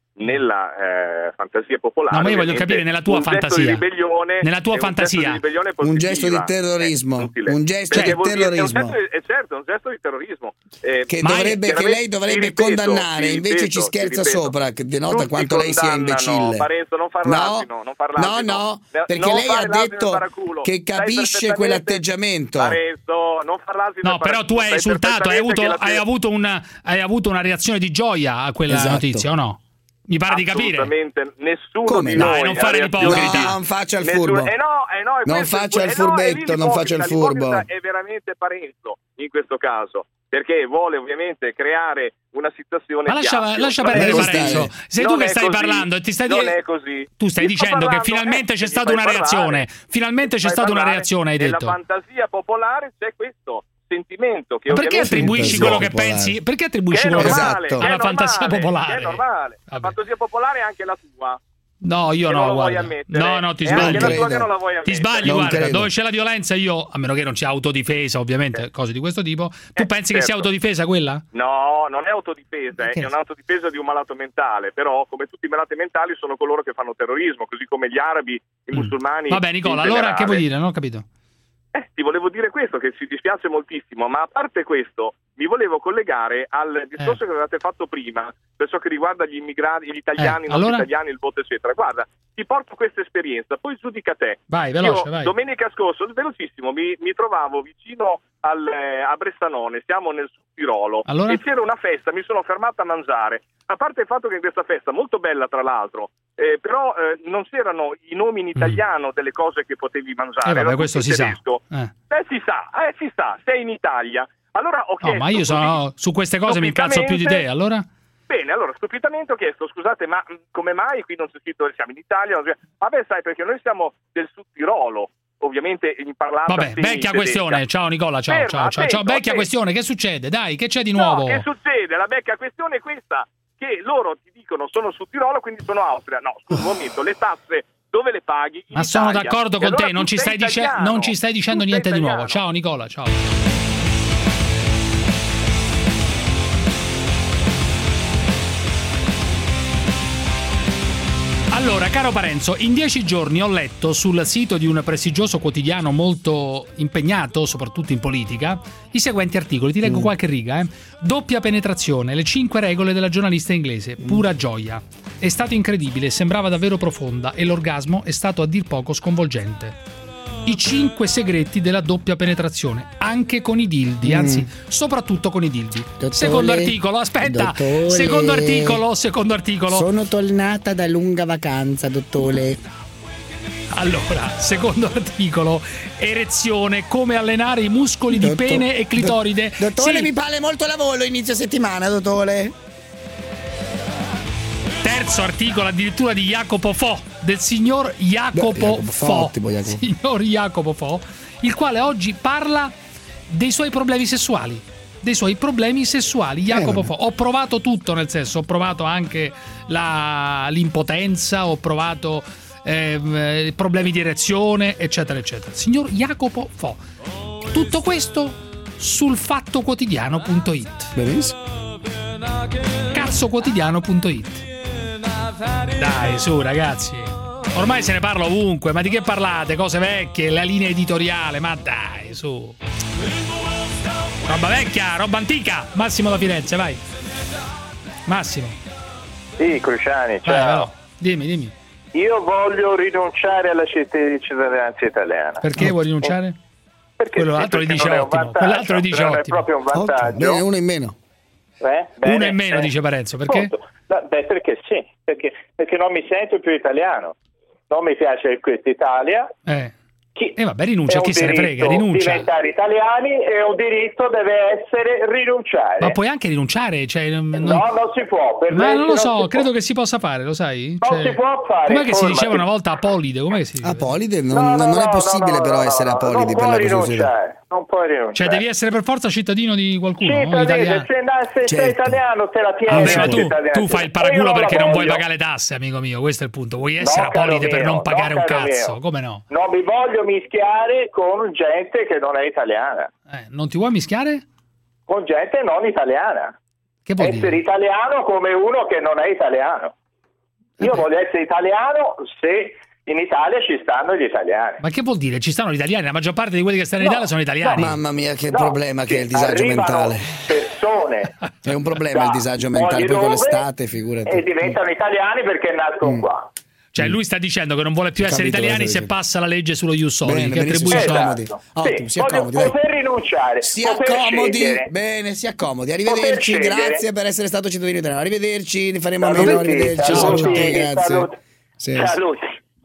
nella fantasia popolare. No, ma io voglio capire nella tua fantasia. Nella tua fantasia. Un gesto di terrorismo. Un gesto di terrorismo. Certo, un gesto di terrorismo. Che lei dovrebbe condannare, invece ci scherza sopra, che denota quanto lei sia imbecille. Parenzo, non farlasino. No, perché lei ha detto che capisce quell'atteggiamento. Parenzo, non farlasino. No, però tu hai insultato, hai avuto una reazione di gioia a quella notizia, o no? Mi pare di capire. Assolutamente nessuno di noi. Non fare l'ipocrita. No, non faccia il furbo. Non faccia il furbetto, non faccia il furbo. È veramente Parenzo in questo caso, perché vuole ovviamente creare una situazione. Ma lascia perdere Parenzo. Sei tu che stai parlando e ti stai non è così. Tu stai dicendo che finalmente c'è stata una reazione. Finalmente c'è stata una reazione, hai detto. Nella fantasia popolare c'è questo sentimento che perché attribuisci quello che pensi? Perché attribuisci quello che alla fantasia popolare? È normale. La fantasia popolare è anche la tua. No, io no, guarda. No, ti sbagli. Ti sbagli, guarda. Dove c'è la violenza io, a meno che non sia autodifesa, ovviamente, cose di questo tipo. Tu pensi che sia autodifesa quella? No, non è autodifesa, è un'autodifesa di un malato mentale, però come tutti i malati mentali sono coloro che fanno terrorismo, così come gli arabi, i musulmani. Vabbè, Nicola, allora che vuoi dire? Non ho capito. Ti volevo dire questo, che ci dispiace moltissimo, ma a parte questo mi volevo collegare al discorso che avevate fatto prima per ciò che riguarda gli immigrati, gli italiani, i nostri italiani, il voto eccetera. Guarda, ti porto questa esperienza, poi giudica te. Vai, veloce, vai. Domenica scorsa, velocissimo, mi trovavo vicino a Bressanone, siamo nel Sud Tirolo, e c'era una festa, mi sono fermato a mangiare. A parte il fatto che in questa festa, molto bella tra l'altro, però non c'erano i nomi in italiano delle cose che potevi mangiare. Vabbè, questo si sa. Si sa, sei in Italia. Allora ho chiesto. No, ma io su queste cose mi incazzo più di te, allora? Bene, allora stupidamente ho chiesto, scusate, ma come mai qui non c'è scritto siamo in Italia? Vabbè, sai, perché noi siamo del Sud Tirolo, ovviamente in parlanza. Vabbè, vecchia questione. Ciao Nicola, ciao. Vecchia questione, che succede? Dai, che c'è di nuovo? No, che succede? La vecchia questione è questa, che loro ti dicono sono Sud Tirolo, quindi sono Austria. No, scusa un momento, le tasse dove le paghi? Ma sono d'accordo con te, non ci stai dicendo niente di nuovo. Ciao Nicola, ciao. Allora, caro Parenzo, in 10 giorni ho letto sul sito di un prestigioso quotidiano molto impegnato, soprattutto in politica, i seguenti articoli. Ti leggo qualche riga. Doppia penetrazione, le 5 regole della giornalista inglese. Pura gioia. È stato incredibile, sembrava davvero profonda e l'orgasmo è stato a dir poco sconvolgente. I 5 segreti della doppia penetrazione, anche con i dildi, anzi, soprattutto con i dildi. Dottore, secondo articolo, aspetta, dottore, secondo articolo. Sono tornata da lunga vacanza, dottore. Allora, secondo articolo, erezione, come allenare i muscoli di pene e clitoride. Dottore, mi pare molto lavoro inizio settimana, dottore. Terzo articolo, addirittura di Jacopo Fo, del signor Jacopo Fo, signor Jacopo Fo, il quale oggi parla dei suoi problemi sessuali. Jacopo Fo. Ho provato tutto, nel senso, ho provato anche l'impotenza, ho provato problemi di erezione, eccetera, eccetera. Signor Jacopo Fo. Tutto questo sul fattoquotidiano.it. Benissimo. Cazzoquotidiano.it. Dai, su ragazzi, ormai se ne parla ovunque, ma di che parlate? Cose vecchie, la linea editoriale, ma dai, su. Roba vecchia, roba antica. Massimo da Firenze, vai. Massimo. Sì, Cruciani, ciao. Vai, dimmi. Io voglio rinunciare alla cittadinanza italiana. Perché vuoi rinunciare? Perché quell'altro gli dice ottimo. Quell'altro gli dice ottimo. È proprio un vantaggio. Uno in meno. Uno in meno, dice Parenzo, perché? Perché sì, perché non mi sento più italiano. Non mi piace questa Italia, vabbè, rinuncia, chi se ne frega, rinuncia. Diventare italiani e un diritto deve essere rinunciare. Ma puoi anche rinunciare, cioè, no, non si può. Ma non lo so, credo che si possa fare, lo sai? Non si può fare. Com'è che si diceva una volta apolide? Com'è che si dice? Apolide? Non è possibile però essere apolidi per la Costituzione. Non puoi rinunciare. Cioè devi essere per forza cittadino di qualcuno, italiano. Se sei italiano te la tieni. Tu fai il paraculo perché non vuoi pagare le tasse, amico mio, questo è il punto. Vuoi essere apolide per non pagare un cazzo, come no? Non mi voglio mischiare con gente che non è italiana. Non ti vuoi mischiare? Con gente non italiana. Che vuol essere dire? Italiano come uno che non è italiano. Io voglio essere italiano se in Italia ci stanno gli italiani. Ma che vuol dire? Ci stanno gli italiani? La maggior parte di quelli che stanno in Italia sono italiani. Mamma mia, che problema che è il disagio mentale. Persone. È un problema il disagio mentale, poi con l'estate, figurati. E diventano italiani perché nascono qua. Cioè lui sta dicendo che non vuole più essere italiani se passa la legge sullo ius soli, che attribuisce si accomodi. Poter rinunciare, si accomodi, bene, si accomodi. Arrivederci, grazie per essere stato cittadino italiano. Arrivederci, ne faremo a meno, arrivederci, saluti, grazie. Saluti.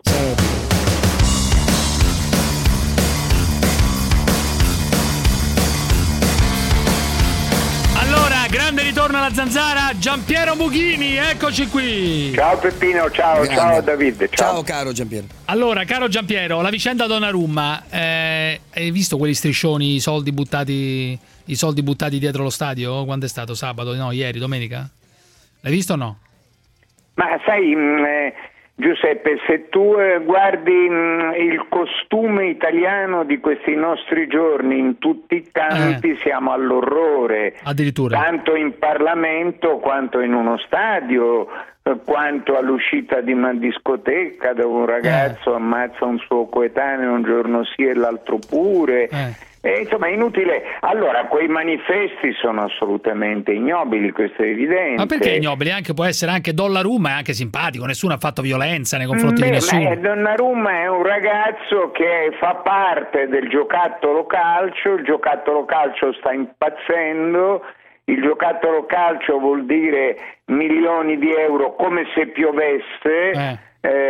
Grande ritorno alla Zanzara, Giampiero Buchini, eccoci qui. Ciao Peppino, ciao Davide. Ciao caro Giampiero. Allora, caro Giampiero, la vicenda Donnarumma, hai visto quegli striscioni, i soldi buttati dietro lo stadio? Quando è stato? Sabato? No, ieri, domenica? L'hai visto o no? Ma sai, Giuseppe, se tu guardi il costume italiano di questi nostri giorni in tutti i campi, siamo all'orrore. Addirittura. Tanto in Parlamento quanto in uno stadio, quanto all'uscita di una discoteca dove un ragazzo ammazza un suo coetaneo un giorno sì e l'altro pure. Insomma, è inutile. Allora, quei manifesti sono assolutamente ignobili, questo è evidente. Ma perché ignobili? Può essere anche Donnarumma, è anche simpatico, nessuno ha fatto violenza nei confronti di nessuno. Ma Donnarumma è un ragazzo che fa parte del giocattolo calcio, il giocattolo calcio sta impazzendo, il giocattolo calcio vuol dire milioni di euro come se piovesse.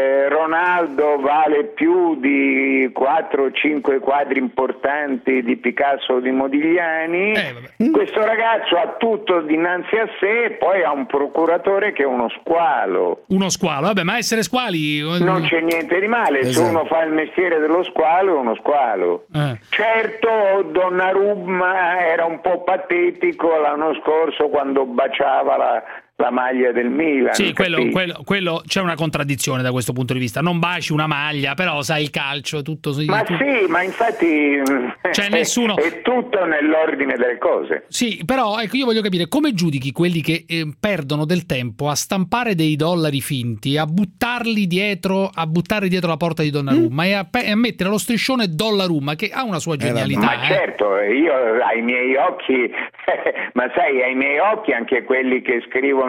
Ronaldo vale più di 4 o 5 quadri importanti di Picasso o di Modigliani. Questo ragazzo ha tutto dinanzi a sé e poi ha un procuratore che è uno squalo. Uno squalo, vabbè, ma essere squali non c'è niente di male. Esatto. Se uno fa il mestiere dello squalo è uno squalo. Certo, Donnarumma era un po' patetico l'anno scorso quando baciava la maglia del Milan. Sì, quello c'è una contraddizione da questo punto di vista. Non baci una maglia, però sai il calcio, tutto. Sì, ma infatti cioè, nessuno... è tutto nell'ordine delle cose. Sì, però ecco, io voglio capire come giudichi quelli che perdono del tempo a stampare dei dollari finti, a buttare dietro la porta di Donnarumma e a mettere lo striscione Donnarumma, che ha una sua genialità. Ma certo, io ai miei occhi ma sai, ai miei occhi anche quelli che scrivono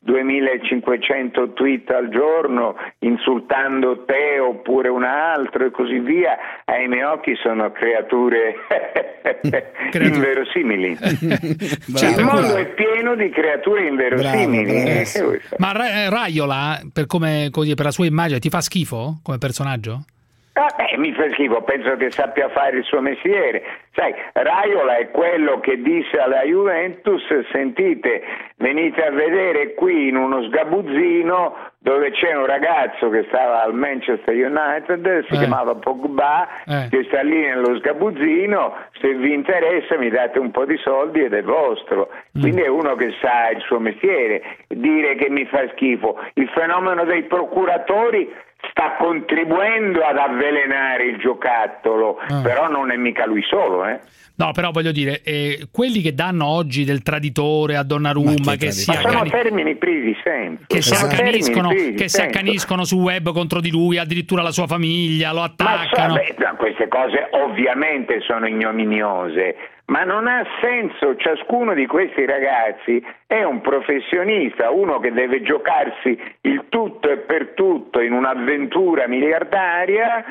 2500 tweet al giorno insultando te oppure un altro e così via, ai miei occhi sono creature inverosimili. Il mondo è pieno di creature inverosimili. Ma Raiola, per la sua immagine, ti fa schifo come personaggio? Mi fa schifo, penso che sappia fare il suo mestiere. Sai, Raiola è quello che disse alla Juventus: sentite, venite a vedere qui in uno sgabuzzino dove c'è un ragazzo che stava al Manchester United, si chiamava Pogba, che sta lì nello sgabuzzino, se vi interessa mi date un po' di soldi ed è vostro. Quindi è uno che sa il suo mestiere. Dire che mi fa schifo, il fenomeno dei procuratori sta contribuendo ad avvelenare il giocattolo, però non è mica lui solo, No, però voglio dire, quelli che danno oggi del traditore a Donnarumma, che sono termini privi di senso, che si accaniscono sul web contro di lui, addirittura la sua famiglia, lo attaccano. Queste cose ovviamente sono ignominiose, ma non ha senso. Ciascuno di questi ragazzi è un professionista, uno che deve giocarsi il tutto e per tutto in un'avventura miliardaria,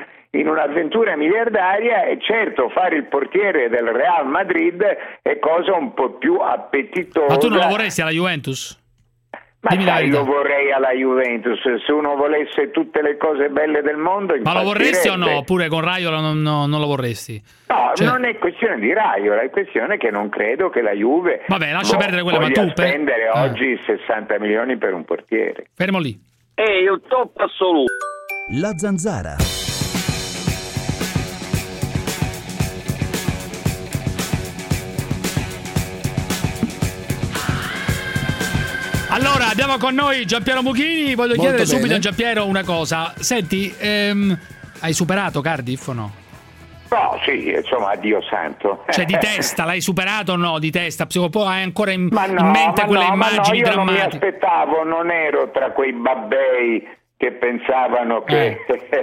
e certo fare il portiere del Real Madrid è cosa un po' più appetitosa. Ma tu non lo vorresti alla Juventus? Ma sai, lo vorrei alla Juventus, se uno volesse tutte le cose belle del mondo. Ma lo vorresti o no? Oppure con Raiola non lo vorresti? No, non è questione di Raiola, è questione che non credo che la Juve perdere quella, ma tu spendere oggi 60 milioni per un portiere. Fermo lì. È il top assoluto. La Zanzara. Allora, abbiamo con noi Giampiero Muchini. Voglio chiedere subito a Giampiero una cosa. Senti, hai superato Cardiff o no? No, sì, insomma, addio santo. Cioè, di testa, l'hai superato o no? Di testa? Hai ancora in mente quelle immagini drammatiche? Non mi aspettavo, non ero tra quei babbei che pensavano che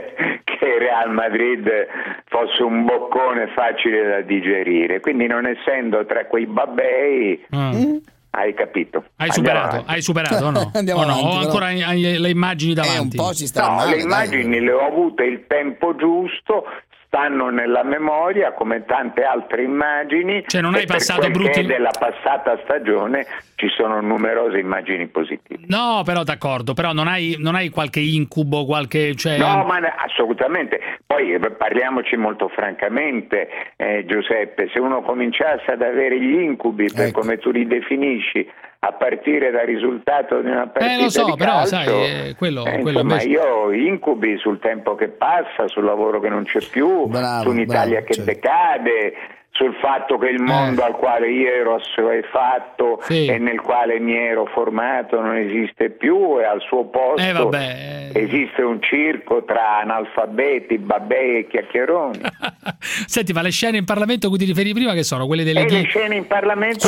Real Madrid fosse un boccone facile da digerire. Quindi, non essendo tra quei babbei... Hai capito? Hai superato o no? Andiamo avanti, o ancora le immagini davanti? Un po' ci sta male, le immagini le ho avute il tempo giusto, stanno nella memoria come tante altre immagini. Cioè non hai passato brutti... della passata stagione ci sono numerose immagini positive. No, però d'accordo, però non hai qualche incubo, qualche... No, ma assolutamente. Poi parliamoci molto francamente, Giuseppe, se uno cominciasse ad avere gli incubi, per come tu li definisci, a partire dal risultato di una partita lo so, di però calcio, sai, quello insomma, io ho incubi sul tempo che passa, sul lavoro che non c'è più, su un'Italia che decade, sul fatto che il mondo al quale io ero assuefatto e nel quale mi ero formato non esiste più, e al suo posto esiste un circo tra analfabeti, babbei e chiacchieroni. Senti, ma le scene in Parlamento a cui ti riferi prima, che sono quelle delle le scene in Parlamento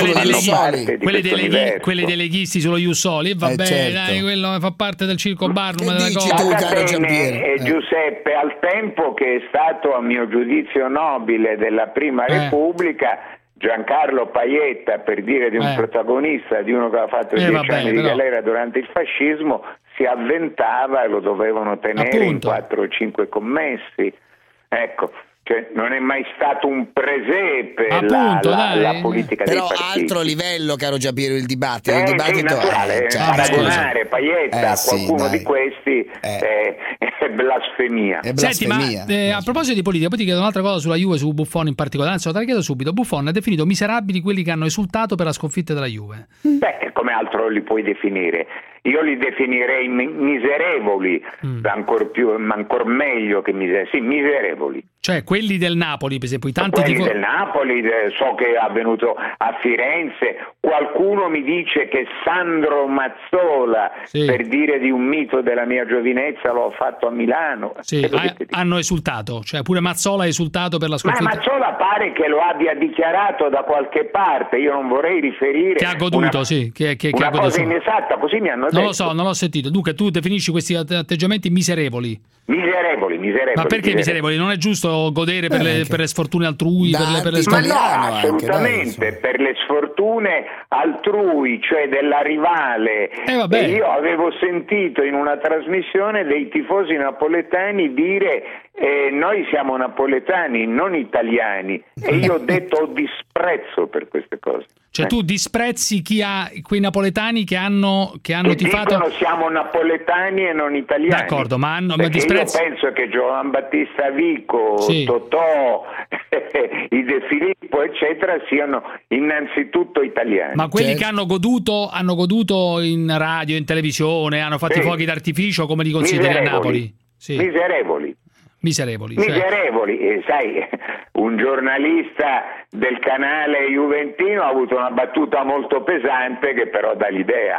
quelle dei leghisti sullo Ius Soli, dai, quello fa parte del circo Barnum della cosa. Tu, caro Giampiero? Giuseppe, al tempo che è stato, a mio giudizio, nobile della Prima Repubblica, Giancarlo Paietta, per dire di un protagonista, di uno che ha fatto 10 anni di galera durante il fascismo, si avventava e lo dovevano tenere in 4 o 5 commessi. Ecco. Cioè, non è mai stato un presepe la politica dei partiti. Però altro livello, caro Giampiero, il dibattito. Il dibattito naturale, paragonare Paietta a qualcuno di questi è blasfemia. Senti, ma a proposito di politica, poi ti chiedo un'altra cosa sulla Juve, su Buffon in particolare. Anzi, te la chiedo subito. Buffon ha definito miserabili quelli che hanno esultato per la sconfitta della Juve. Beh, come altro li puoi definire? Io li definirei miserevoli, ancor meglio che miserevoli. Cioè quelli del Napoli, per esempio, del Napoli, so che è avvenuto a Firenze. Qualcuno mi dice che Sandro Mazzola, per dire di un mito della mia giovinezza, lo ha fatto a Milano. Hanno esultato, cioè pure Mazzola ha esultato per la sconfitta. Ma Mazzola pare che lo abbia dichiarato da qualche parte, io non vorrei riferire che ha goduto, una cosa inesatta, così mi hanno detto. Non lo so, non l'ho sentito. Dunque tu definisci questi atteggiamenti miserevoli. Miserevoli. Ma perché miserevoli? Non è giusto godere per le sfortune altrui, per le sfortune? Ma no, assolutamente, per le sfortune altrui, cioè della rivale. E io avevo sentito in una trasmissione dei tifosi napoletani dire noi siamo napoletani, non italiani, e io ho detto ho disprezzo per queste cose. Cioè tu disprezzi quei napoletani che hanno tifato. Dicono siamo napoletani e non italiani. D'accordo, ma disprezzi. Io penso che Giovan Battista Vico, Totò, i De Filippo, eccetera, siano innanzitutto italiani. Ma quelli che hanno goduto in radio, in televisione, hanno fatto i fuochi d'artificio, come li consideri a Napoli? Miserevoli. E sai, un giornalista del canale juventino ha avuto una battuta molto pesante che però dà l'idea.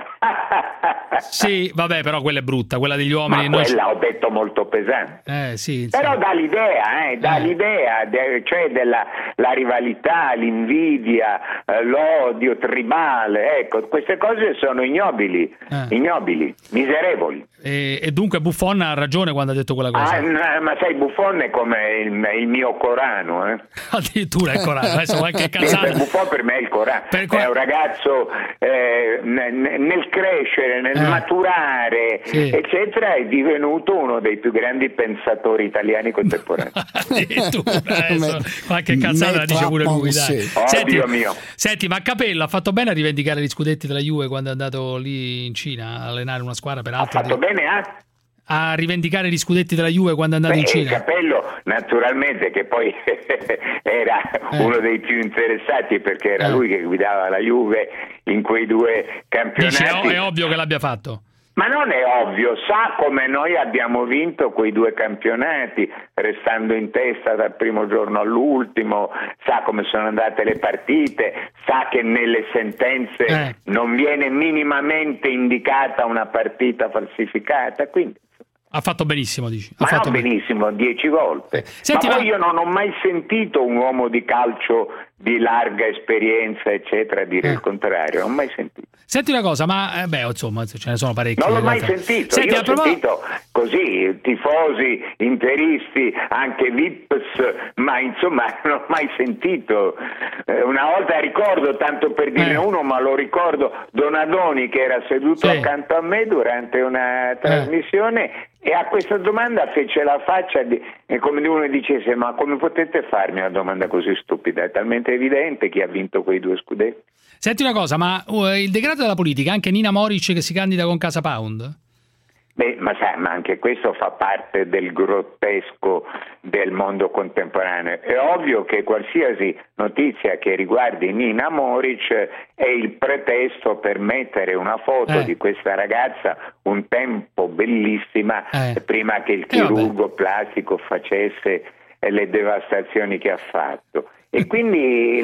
Sì, vabbè, però quella è brutta, quella degli uomini. Ma quella ho detto molto pesante. Sì, però dà l'idea, cioè della la rivalità, l'invidia, l'odio tribale. Ecco, queste cose sono ignobili, miserevoli. E dunque Buffon ha ragione quando ha detto quella cosa. Ma sai sei Buffon è come il mio Corano. Addirittura il Corano, adesso qualche cazzata. Buffon per me è il Corano. È un ragazzo nel crescere, nel maturare, eccetera, è divenuto uno dei più grandi pensatori italiani contemporanei. Addirittura, qualche cazzata la dice pure lui, dai. Oddio mio. Senti, ma Capello ha fatto bene a rivendicare gli scudetti della Juve quando è andato lì in Cina a allenare una squadra, peraltro. Ha fatto bene a rivendicare gli scudetti della Juve quando è andato in Cina. Capello, naturalmente, che poi era uno dei più interessati, perché era lui che guidava la Juve in quei 2 campionati. Dice, è ovvio che l'abbia fatto. Ma non è ovvio, sa come noi abbiamo vinto quei 2 campionati, restando in testa dal primo giorno all'ultimo, sa come sono andate le partite, sa che nelle sentenze non viene minimamente indicata una partita falsificata, quindi... Ha fatto benissimo, dici? Ma non benissimo, 10 volte. Senti, ma poi io non ho mai sentito un uomo di calcio di larga esperienza, eccetera, dire il contrario, non ho mai sentito. Senti una cosa, ma insomma, ce ne sono parecchi. Non l'ho mai sentito. Senti, io ho sentito così tifosi, interisti, anche Vips, ma insomma non ho mai sentito. Una volta ricordo, tanto per dire uno, ma lo ricordo, Donadoni, che era seduto accanto a me durante una trasmissione, e a questa domanda fece la faccia come di uno dicesse: ma come potete farmi una domanda così stupida? È talmente evidente chi ha vinto quei 2 scudetti. Senti una cosa, ma il degrado della politica, anche Nina Moric che si candida con Casa Pound? Ma sai, ma anche questo fa parte del grottesco del mondo contemporaneo. È ovvio che qualsiasi notizia che riguardi Nina Moric è il pretesto per mettere una foto di questa ragazza un tempo bellissima prima che il chirurgo plastico facesse le devastazioni che ha fatto. E quindi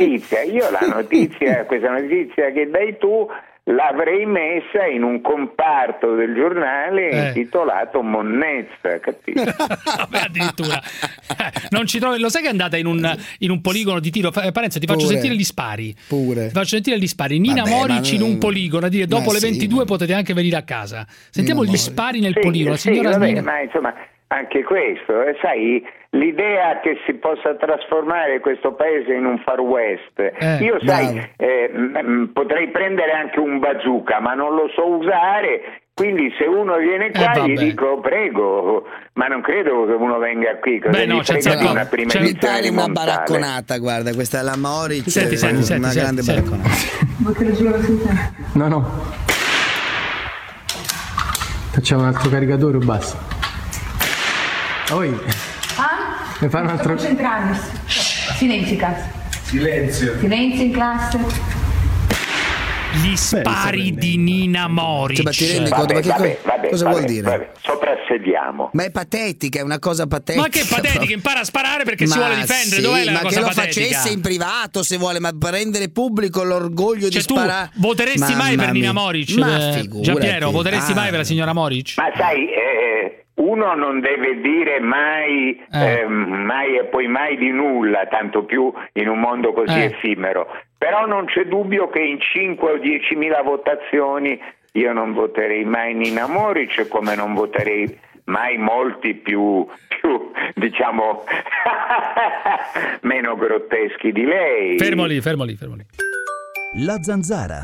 questa notizia che dai tu, l'avrei messa in un comparto del giornale intitolato Monnezza, capito? Vabbè, addirittura non ci trovi. Lo sai che è andata in un poligono di tiro? Parenzo, ti faccio sentire gli spari. Ti faccio sentire gli spari. Nina Moric in un poligono, a dire dopo le 22 potete anche venire a casa. Sentiamo gli spari nel poligono. La signora Nina... ma insomma, anche questo, sai, l'idea che si possa trasformare questo paese in un Far West, io sai, potrei prendere anche un bazooka, ma non lo so usare, quindi se uno viene qua gli dico prego, ma non credo che uno venga qui, una prima edizione di una baracconata, guarda, questa è la Moric, una grande baracconata. Vuoi che lo giro la sera? No. Facciamo un altro caricatore o basta? Oi. Mi fa un altro... Concentrarsi. Silenzio, cazzo. Silenzio in classe. Gli spari di Nina Moric. Ma ti rendi conto? Cosa vuol dire? Soprassediamo. Ma è patetica, è una cosa patetica. Ma che patetica? Impara a sparare perché si vuole difendere. Dov'è la cosa patetica? Ma che lo facesse in privato se vuole, ma prendere pubblico l'orgoglio di sparare. Tu voteresti mai per Nina Moric? Ma figurati. Giampiero, voteresti mai per la signora Moric? Ma sai, uno non deve dire mai e poi mai di nulla, tanto più in un mondo così effimero. Però non c'è dubbio che in 5 o 10.000 votazioni io non voterei mai Nina Moric, come non voterei mai molti più diciamo meno grotteschi di lei. Fermo lì. La Zanzara.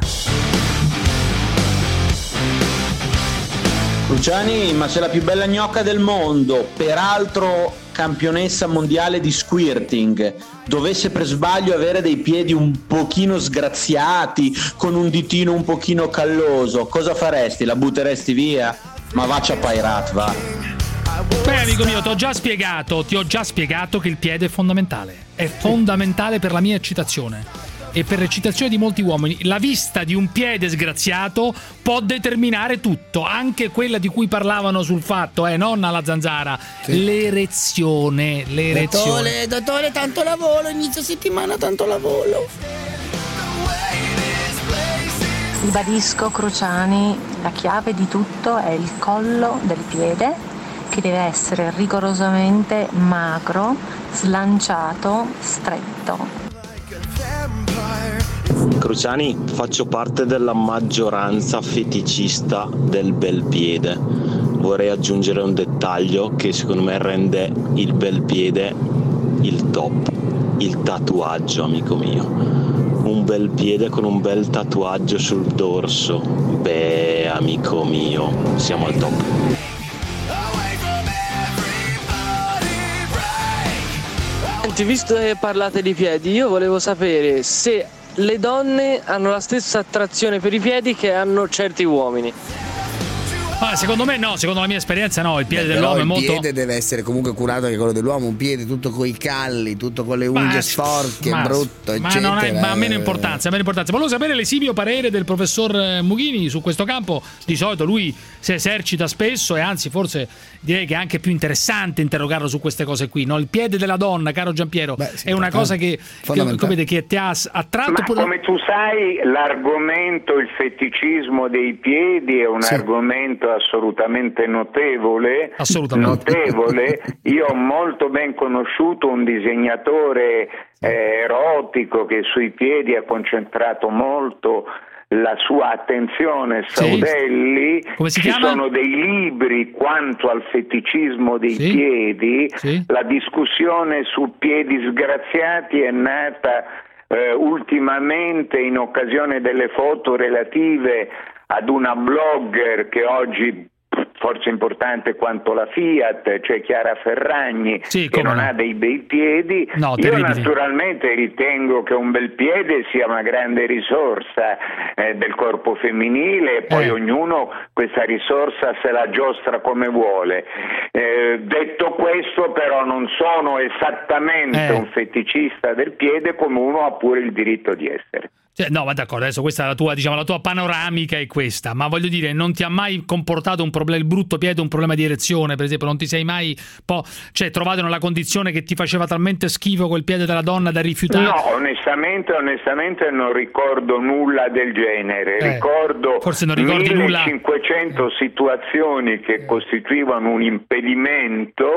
Cruciani, ma sei la più bella gnocca del mondo, peraltro campionessa mondiale di squirting, dovesse per sbaglio avere dei piedi un pochino sgraziati, con un ditino un pochino calloso, cosa faresti? La butteresti via? Ma vaccia Pairat, va. Beh, amico mio, ti ho già spiegato che il piede è fondamentale per la mia eccitazione e per l'eccitazione di molti uomini. La vista di un piede sgraziato può determinare tutto, anche quella di cui parlavano sul fatto, non alla Zanzara, l'erezione. Dottore, tanto lavoro, inizio settimana, tanto lavoro. Ribadisco, Cruciani, la chiave di tutto è il collo del piede, che deve essere rigorosamente magro, slanciato, stretto. Cruciani, faccio parte della maggioranza feticista del bel piede. vorrei aggiungere un dettaglio che secondo me rende il bel piede il top, il tatuaggio, amico mio. Un bel piede con un bel tatuaggio sul dorso. Beh, amico mio, siamo al top. Visto che parlate di piedi, io volevo sapere se le donne hanno la stessa attrazione per i piedi che hanno certi uomini. Secondo me no, secondo la mia esperienza no, il piede dell'uomo è molto... Il piede deve essere comunque curato anche quello dell'uomo, un piede tutto coi calli, tutto con le unghie sporche, brutto, eccetera. Ma ha meno importanza, Volevo sapere l'esimio parere del professor Mughini su questo campo. Di solito lui si esercita spesso e anzi forse direi che è anche più interessante interrogarlo su queste cose qui, no? Il piede della donna, caro Giampiero, è una cosa che ti ha attratto. Ma come tu sai, l'argomento, il feticismo dei piedi è un argomento assolutamente notevole. Io ho molto ben conosciuto un disegnatore erotico che sui piedi ha concentrato molto la sua attenzione, Saudelli. Come si Ci chiama? sono dei libri quanto al feticismo dei piedi. La discussione su piedi sgraziati è nata ultimamente in occasione delle foto relative ad una blogger che oggi forse importante quanto la Fiat, cioè Chiara Ferragni, che non ha dei bei piedi. Io naturalmente ritengo che un bel piede sia una grande risorsa del corpo femminile e poi ognuno questa risorsa se la giostra come vuole. Detto questo, però, non sono esattamente un feticista del piede come uno ha pure il diritto di essere. No, ma d'accordo, adesso questa è la tua, la tua panoramica è questa, ma voglio dire, non ti ha mai comportato un problema, il brutto piede, un problema di erezione, per esempio, non ti sei mai trovato nella condizione che ti faceva talmente schifo quel piede della donna da rifiutare? No, onestamente non ricordo nulla del genere, ricordo forse non ricordi 1500 situazioni che costituivano un impedimento,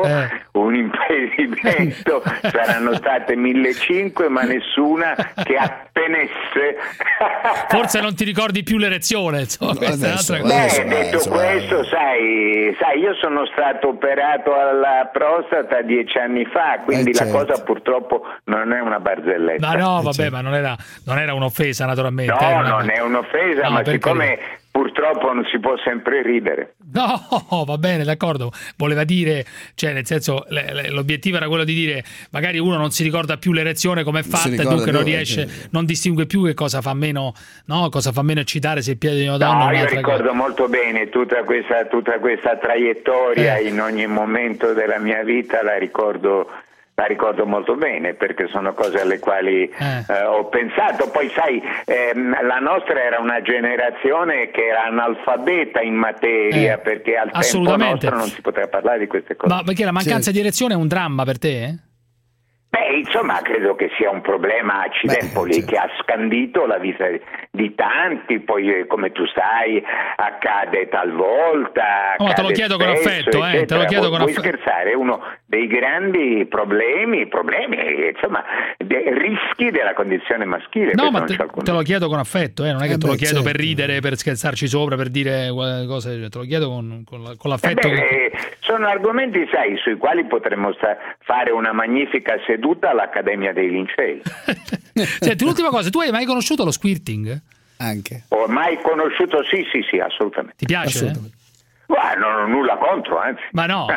saranno state 1500, ma nessuna che attenesse. Forse non ti ricordi più l'erezione, insomma, questa è un'altra cosa. Detto questo, sai, io sono stato operato alla prostata 10 anni fa, quindi la cosa purtroppo non è una barzelletta. Ma non era un'offesa, naturalmente. No, non è un'offesa, ma siccome purtroppo non si può sempre ridere. No, va bene, d'accordo. Voleva dire, cioè nel senso, l'obiettivo era quello di dire magari uno non si ricorda più l'erezione come è fatta e dunque non riesce, non distingue più che cosa fa meno, cosa fa meno eccitare, se il piede di una donna o io ricordo molto bene tutta questa traiettoria in ogni momento della mia vita, la ricordo molto bene, perché sono cose alle quali ho pensato. Poi sai, la nostra era una generazione che era analfabeta in materia, perché al tempo nostro non si poteva parlare di queste cose. Ma perché la mancanza di erezione è un dramma per te? Insomma, credo che sia un problema accidentale che ha scandito la vita di tanti, poi come tu sai accade talvolta. Te lo chiedo con affetto, te lo chiedo con affetto. Scherzare, è uno dei grandi problemi, insomma, rischi della condizione maschile. No, ma te lo chiedo con affetto, non è che te lo chiedo per ridere, per scherzarci sopra, per dire cose, te lo chiedo con l'affetto. Sono argomenti, sai, sui quali potremmo fare una magnifica seduta all'Accademia dei Lincei. Senti, l'ultima cosa, tu hai mai conosciuto lo squirting? Anche. Ho mai conosciuto, sì, assolutamente. Ti piace? Non ho nulla contro, anzi. Ma no,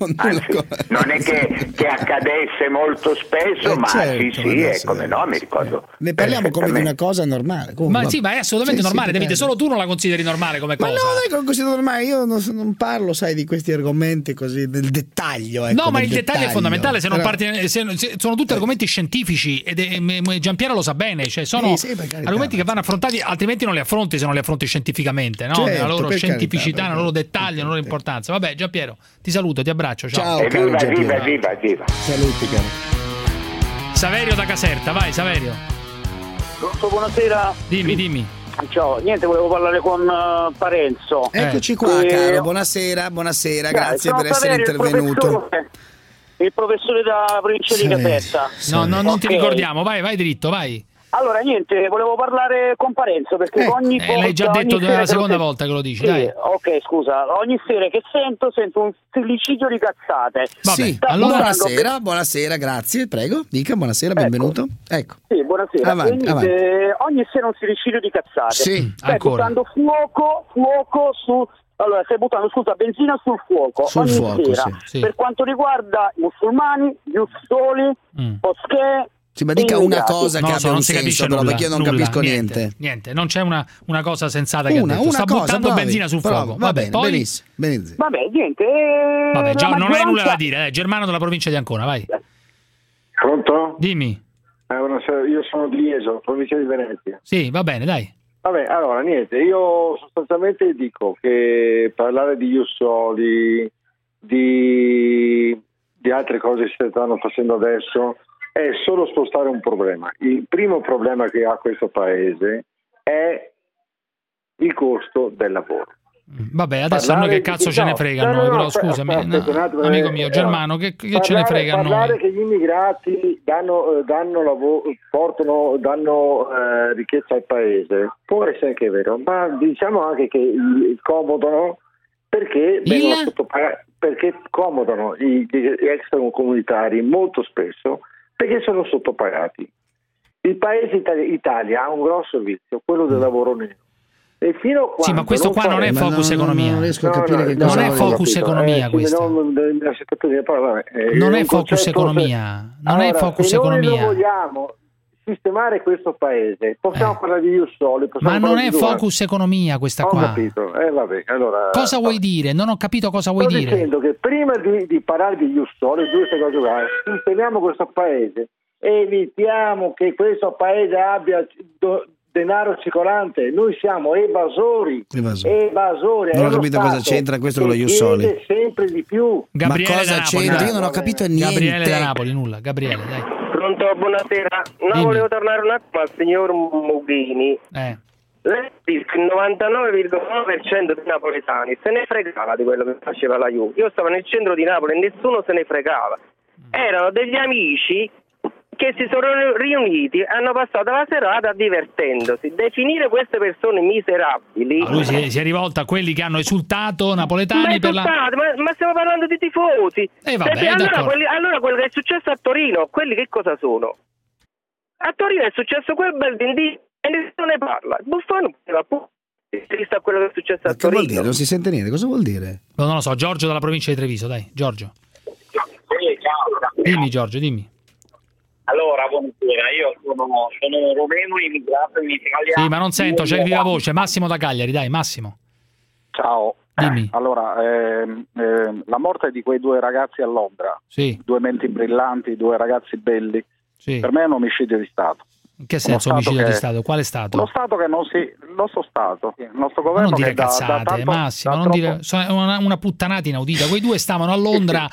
non è che accadesse molto spesso, ma sì, è come no, mi ricordo. Ne parliamo come di una cosa normale. Ma sì, ma è assolutamente normale, Davide, solo tu non la consideri normale come cosa. Ma no, non è che lo considero normale, io non parlo, sai, di questi argomenti così, del dettaglio. No, ma il dettaglio è fondamentale, sono tutti argomenti scientifici ed Giampiero lo sa bene, cioè sono argomenti che vanno affrontati, altrimenti non li affronti se non li affronti scientificamente, no? Nella loro scientificità, nella loro dettaglio, nella loro importanza. Vabbè, Giampiero, ti saluto, ti abbraccio, ciao. Viva. Saluti, caro. Saverio da Caserta, vai Saverio. Pronto, buonasera. Dimmi. Ciao, niente, volevo parlare con Parenzo. Eccoci qua, caro, buonasera, grazie per essere intervenuto. Il professore della provincia di Caserta. No, non ti ricordiamo, vai dritto, vai. Allora, niente, volevo parlare con Parenzo perché ogni volta... L'hai già detto la seconda volta che lo dici, dai. Ok, scusa, ogni sera che sento un stillicidio di cazzate. Sì, allora buonasera, grazie, prego, dica, buonasera, benvenuto. Ecco. Sì, buonasera. Avanti. Ogni sera un stillicidio di cazzate. Sì, stai buttando fuoco su... Allora, stai buttando benzina sul fuoco ogni sera. Sì. Per quanto riguarda i musulmani, gli ussoli, moschee... Sì, ma dica una cosa che abbia un senso, però, perché io non capisco niente. Niente, non c'è una cosa sensata che ha detto. Sta buttando benzina sul fuoco. Va bene, poi... benissimo. Vabbè, niente. Vabbè, già non hai nulla da dire, Germano della provincia di Ancona, vai. Pronto? Dimmi. Buonasera, io sono di Jesolo, provincia di Venezia. Sì, va bene, dai. Vabbè, allora, niente, io sostanzialmente dico che parlare di Jussoli, di altre cose che si stanno facendo adesso, è solo spostare un problema. Il primo problema che ha questo paese è il costo del lavoro. Vabbè, adesso a noi che cazzo ce ne frega a noi, però scusami, amico mio Germano, che ce ne frega a noi? Parlare che gli immigrati danno lavoro, danno ricchezza al paese, può essere anche vero, ma diciamo anche che comodano perché vengono sottopagati, perché comodano gli extracomunitari molto spesso perché sono sottopagati. Il paese Italia ha un grosso vizio, quello del lavoro nero. E fino a quando sì, ma questo qua non è focus economia. Non riesco a capire che cosa non è focus economia questo. Non è focus economia. Non è focus economia. Se noi vogliamo sistemare questo paese, possiamo parlare di Jussoli. Ma non è focus economia questa qua. Ho capito. Vabbè, allora, cosa vuoi dire? Non ho capito cosa vuoi dire. Sto dicendo che prima di parlare di Jussoli, queste cose qua, sistemiamo questo paese, evitiamo che questo paese abbia denaro circolante. Noi siamo evasori. Non ho capito cosa c'entra questo con lo Jussoli. Sempre di più. Gabriele, ma cosa c'entra? Io non ho capito niente. Gabriele da Napoli, nulla. Gabriele, dai. Pronto, buonasera. No, volevo tornare un attimo al signor Mughini. Lei dice che il 99,9% dei napoletani se ne fregava di quello che faceva la Juve. Io stavo nel centro di Napoli e nessuno se ne fregava. Erano degli amici che si sono riuniti, hanno passato la serata divertendosi. Definire queste persone miserabili... Lui si è rivolto a quelli che hanno esultato napoletani ma stiamo parlando di tifosi. Vabbè, allora quello che è successo a Torino, quelli che cosa sono? A Torino è successo quel bel dindì e nessuno ne parla. Buffon visto quello che è successo a Torino. Che vuol dire? Non si sente niente, cosa vuol dire? Non lo so, Giorgio dalla provincia di Treviso, dai, Giorgio. Dimmi Giorgio, dimmi. Allora, buonasera, io sono romeno immigrato in Italia. Sì, ma non sento, c'è il viva voce. Massimo da Cagliari, dai, Massimo. Ciao. Dimmi. Allora, la morte di quei due ragazzi a Londra, due menti brillanti, due ragazzi belli, per me è un omicidio di Stato. In che senso omicidio di Stato? Quale Stato? Lo Stato che non si... Lo so Stato, il nostro governo non dire che cazzate, Massimo, non dire una puttanata inaudita. Quei due stavano a Londra,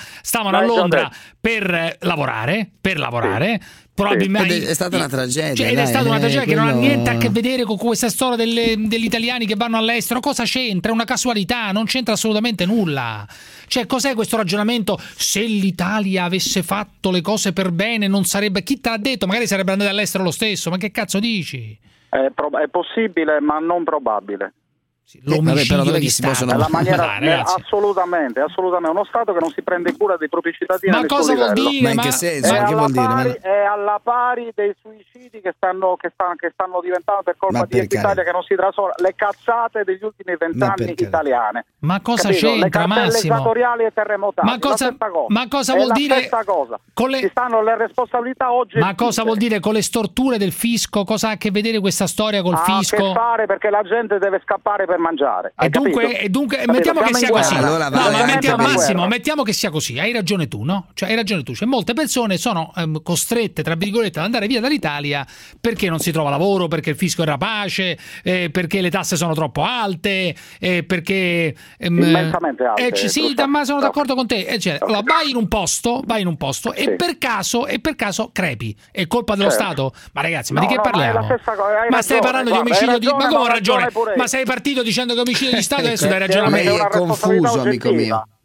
per lavorare. Probabilmente è stata una tragedia. Ed è stata una tragedia che non ha niente a che vedere con questa storia degli italiani che vanno all'estero. Cosa c'entra? È una casualità, non c'entra assolutamente nulla. Cioè, cos'è questo ragionamento? Se l'Italia avesse fatto le cose per bene, non sarebbe. Chi te l'ha detto? Magari sarebbe andato all'estero lo stesso. Ma che cazzo dici? È possibile, ma non probabile. L'omicidio di Stato. La maniera, assolutamente. Uno Stato che non si prende cura dei propri cittadini. Ma cosa vuol dire? Ma in che senso? Che vuol dire? È alla pari dei suicidi che stanno diventando per colpa di Italia che non si trasforma. Le cazzate degli ultimi 20 anni italiane. Ma cosa c'entra, Massimo? Le cartelle esatoriali e terremotati. Ma cosa vuol dire? Ci stanno le responsabilità oggi. Ma cosa vuol dire con le storture del fisco? Cosa ha a che vedere questa storia col fisco? Ha a che fare perché la gente deve scappare per mangiare. E dunque mettiamo che sia così. Massimo, mettiamo che sia così. Hai ragione tu, no? Cioè hai ragione tu. Cioè, molte persone sono costrette, tra virgolette, ad andare via dall'italia perché non si trova lavoro, perché il fisco è rapace, perché le tasse sono troppo alte, perché immensamente alte. Ma sono d'accordo con te. Allora, vai in un posto e per caso crepi. È colpa dello Stato? Ma ragazzi, ma di che parliamo? Ma stai parlando di omicidio di... Ma come ho ragione? Ma sei partito dicendo che omicidio di Stato adesso dai ragionamento. Lei è confuso, amico mio.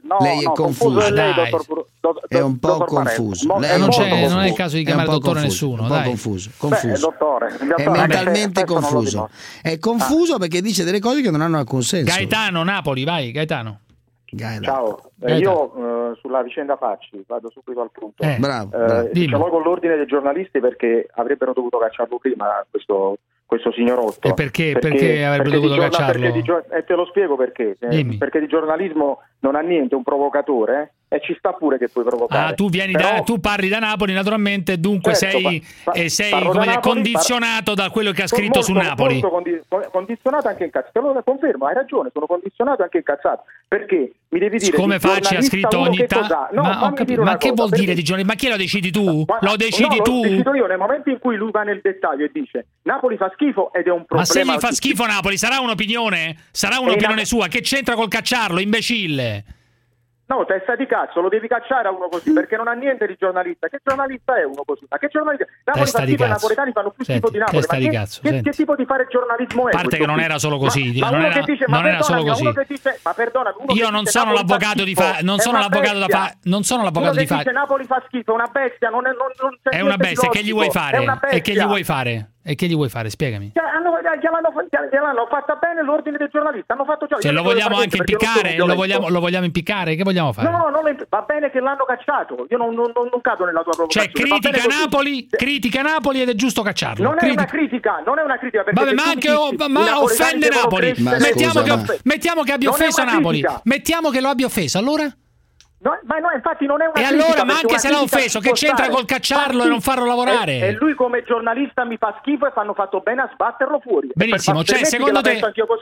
No, lei è confuso. Lei, è un po' confuso. Non è il caso di chiamare dottore nessuno. Un po' confuso. Beh, dottore, è mentalmente confuso. È confuso perché dice delle cose che non hanno alcun senso. Gaetano, Napoli, vai, Gaetano. Ciao, io sulla vicenda Facci vado subito al punto. Bravo. Diciamo con l'ordine dei giornalisti perché avrebbero dovuto cacciarlo prima questo signorotto. E perché avrebbero dovuto cacciarlo? Te lo spiego perché. Perché di giornalismo non ha niente un provocatore e ci sta pure che puoi provocare. Tu parli da Napoli naturalmente, dunque certo, sei come Napoli, condizionato da quello che ha scritto su Napoli. Molto condizionato, anche incazzato. Te lo confermo, hai ragione, sono condizionato e anche incazzato. Perché mi devi dire come Facci ha scritto ogni tanto. Ma che vuol dire di giornalismo? Ma chi lo decidi tu? Lo decidi tu? Lo decido io nel momento in cui lui va nel dettaglio e dice Napoli fa schifo ed è un problema. Ma se gli fa schifo Napoli sarà un'opinione? Sarà un'opinione sua? Che c'entra col cacciarlo, imbecille? No, testa di cazzo, lo devi cacciare a uno così perché non ha niente di giornalista. Che giornalista è uno così? Ma che giornalista? Napoli fa schifo e i napoletani fanno più schifo di Napoli. Testa di cazzo, che tipo di fare giornalismo è? A parte che non era solo così, ma non era solo così. Ma perdona, io non sono l'avvocato di non sono l'avvocato di dice Napoli fa schifo, è una bestia, non è una bestia, che gli vuoi fare? E che gli vuoi fare? E che gli vuoi fare? Spiegami. Gliel'hanno fatta bene l'ordine dei giornalisti. Hanno fatto ciò. Se lo vogliamo anche impiccare? Lo vogliamo impiccare? Che vogliamo fare? No, va bene che l'hanno cacciato. Io non cado nella tua provocazione. Cioè, critica Napoli ed è giusto cacciarlo. Non è una critica. Vabbè, ma offende Napoli. Mettiamo che abbia offeso Napoli. Mettiamo che lo abbia offeso, allora? No, ma no, infatti non è una critica. E allora, ma anche se l'ha offeso, che c'entra col cacciarlo e non farlo lavorare? E lui come giornalista mi fa schifo e fanno fatto bene a sbatterlo fuori. Benissimo, cioè secondo te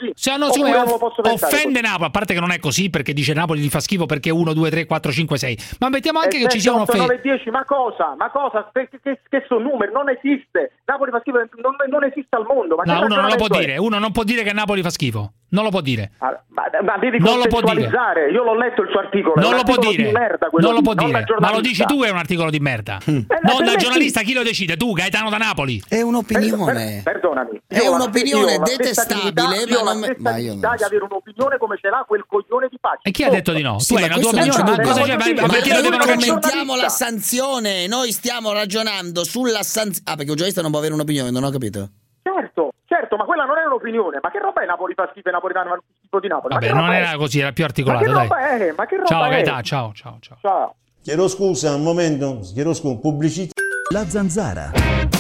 offende Napoli, a parte che non è così perché dice Napoli gli fa schifo perché 1, 2, 3, 4, 5, 6. Ma mettiamo anche che ci sia un'offesa. 9, 10, ma cosa? Che sono numeri? Non esiste. Napoli fa schifo, non esiste al mondo. Ma no, uno non può dire che Napoli fa schifo. Non lo può dire. Ma devi contestualizzare. Io l'ho letto il suo articolo. Non lo può dire. Merda, non lo può dire. Ma lo dici tu, è un articolo di merda. Non da giornalista, chi lo decide? Tu, Gaetano da Napoli. È un'opinione. Perdonami. È un'opinione detestabile, ma non di avere un'opinione come ce l'ha quel coglione di Facci. E chi ha detto di no? Tu hai una tua opinione, ma cosa c'è? Noi commentiamo la sanzione, noi stiamo ragionando sulla sanzione. Ah, perché un giornalista non può avere un'opinione, non ho capito. Certo, ma quella non è un'opinione. Ma che roba è Napoli fa schifo e napoletani fanno schifo di Napoli? Vabbè, non era così, era più articolato. Ma che roba è? Ciao Gaetano, ciao. Chiedo scusa un momento, pubblicità. La Zanzara.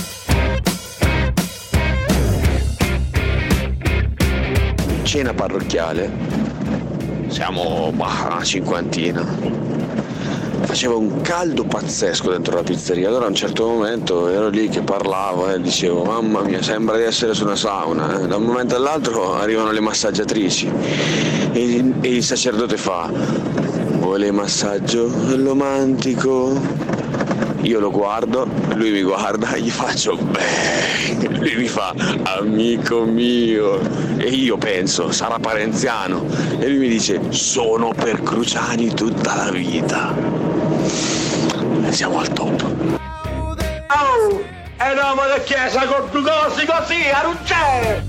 Cena parrocchiale. Siamo una cinquantina. Faceva un caldo pazzesco dentro la pizzeria. Allora a un certo momento ero lì che parlavo e dicevo mamma mia, sembra di essere su una sauna. Da un momento all'altro arrivano le massaggiatrici e il sacerdote fa: vuole massaggio? Lo mantico? Io lo guardo, lui mi guarda, gli faccio beh, lui mi fa amico mio e io penso sarà parenziano e lui mi dice sono per Cruciani tutta la vita. Siamo al top. Oh, è l'uomo della chiesa con due cose così, non c'è!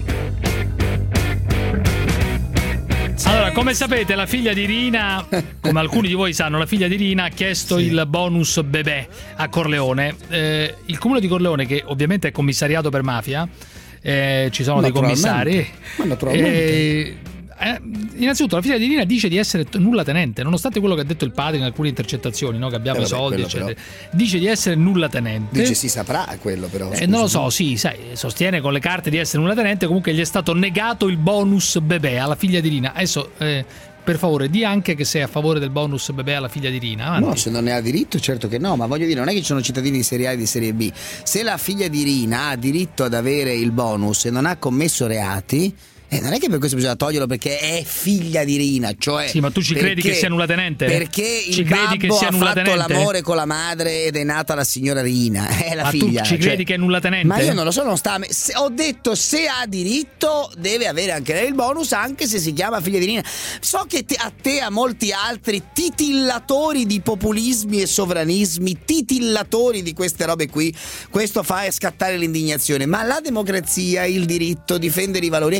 Allora, come sapete, la figlia di Rina, come alcuni di voi sanno, la figlia di Rina ha chiesto il bonus bebè a Corleone. Il comune di Corleone, che ovviamente è commissariato per mafia, ci sono dei commissari. Innanzitutto la figlia di Rina dice di essere nulla tenente, nonostante quello che ha detto il padre in alcune intercettazioni, no? Che abbiamo i soldi eccetera. Dice di essere nulla tenente. Dice si saprà quello però non lo so, sì, sai, sostiene con le carte di essere nulla tenente. Comunque gli è stato negato il bonus bebè alla figlia di Rina. Adesso per favore di anche che sei a favore del bonus bebè alla figlia di Rina. Avanti. No, se non ne ha diritto certo che no, ma voglio dire, non è che ci sono cittadini di serie A e di serie B. Se la figlia di Rina ha diritto ad avere il bonus e non ha commesso reati, non è che per questo bisogna toglierlo perché è figlia di Rina, cioè. Sì, ma tu ci credi che sia nulla tenente? Perché il babbo ha fatto l'amore con la madre ed è nata la signora Rina, è la figlia. Ma tu ci credi che è nulla tenente? Ma io non lo so, non sta. Ho detto se ha diritto deve avere anche lei il bonus, anche se si chiama figlia di Rina. So che a te, a molti altri titillatori di populismi e sovranismi, titillatori di queste robe qui, questo fa scattare l'indignazione. Ma la democrazia, il diritto, difendere i valori, è questa roba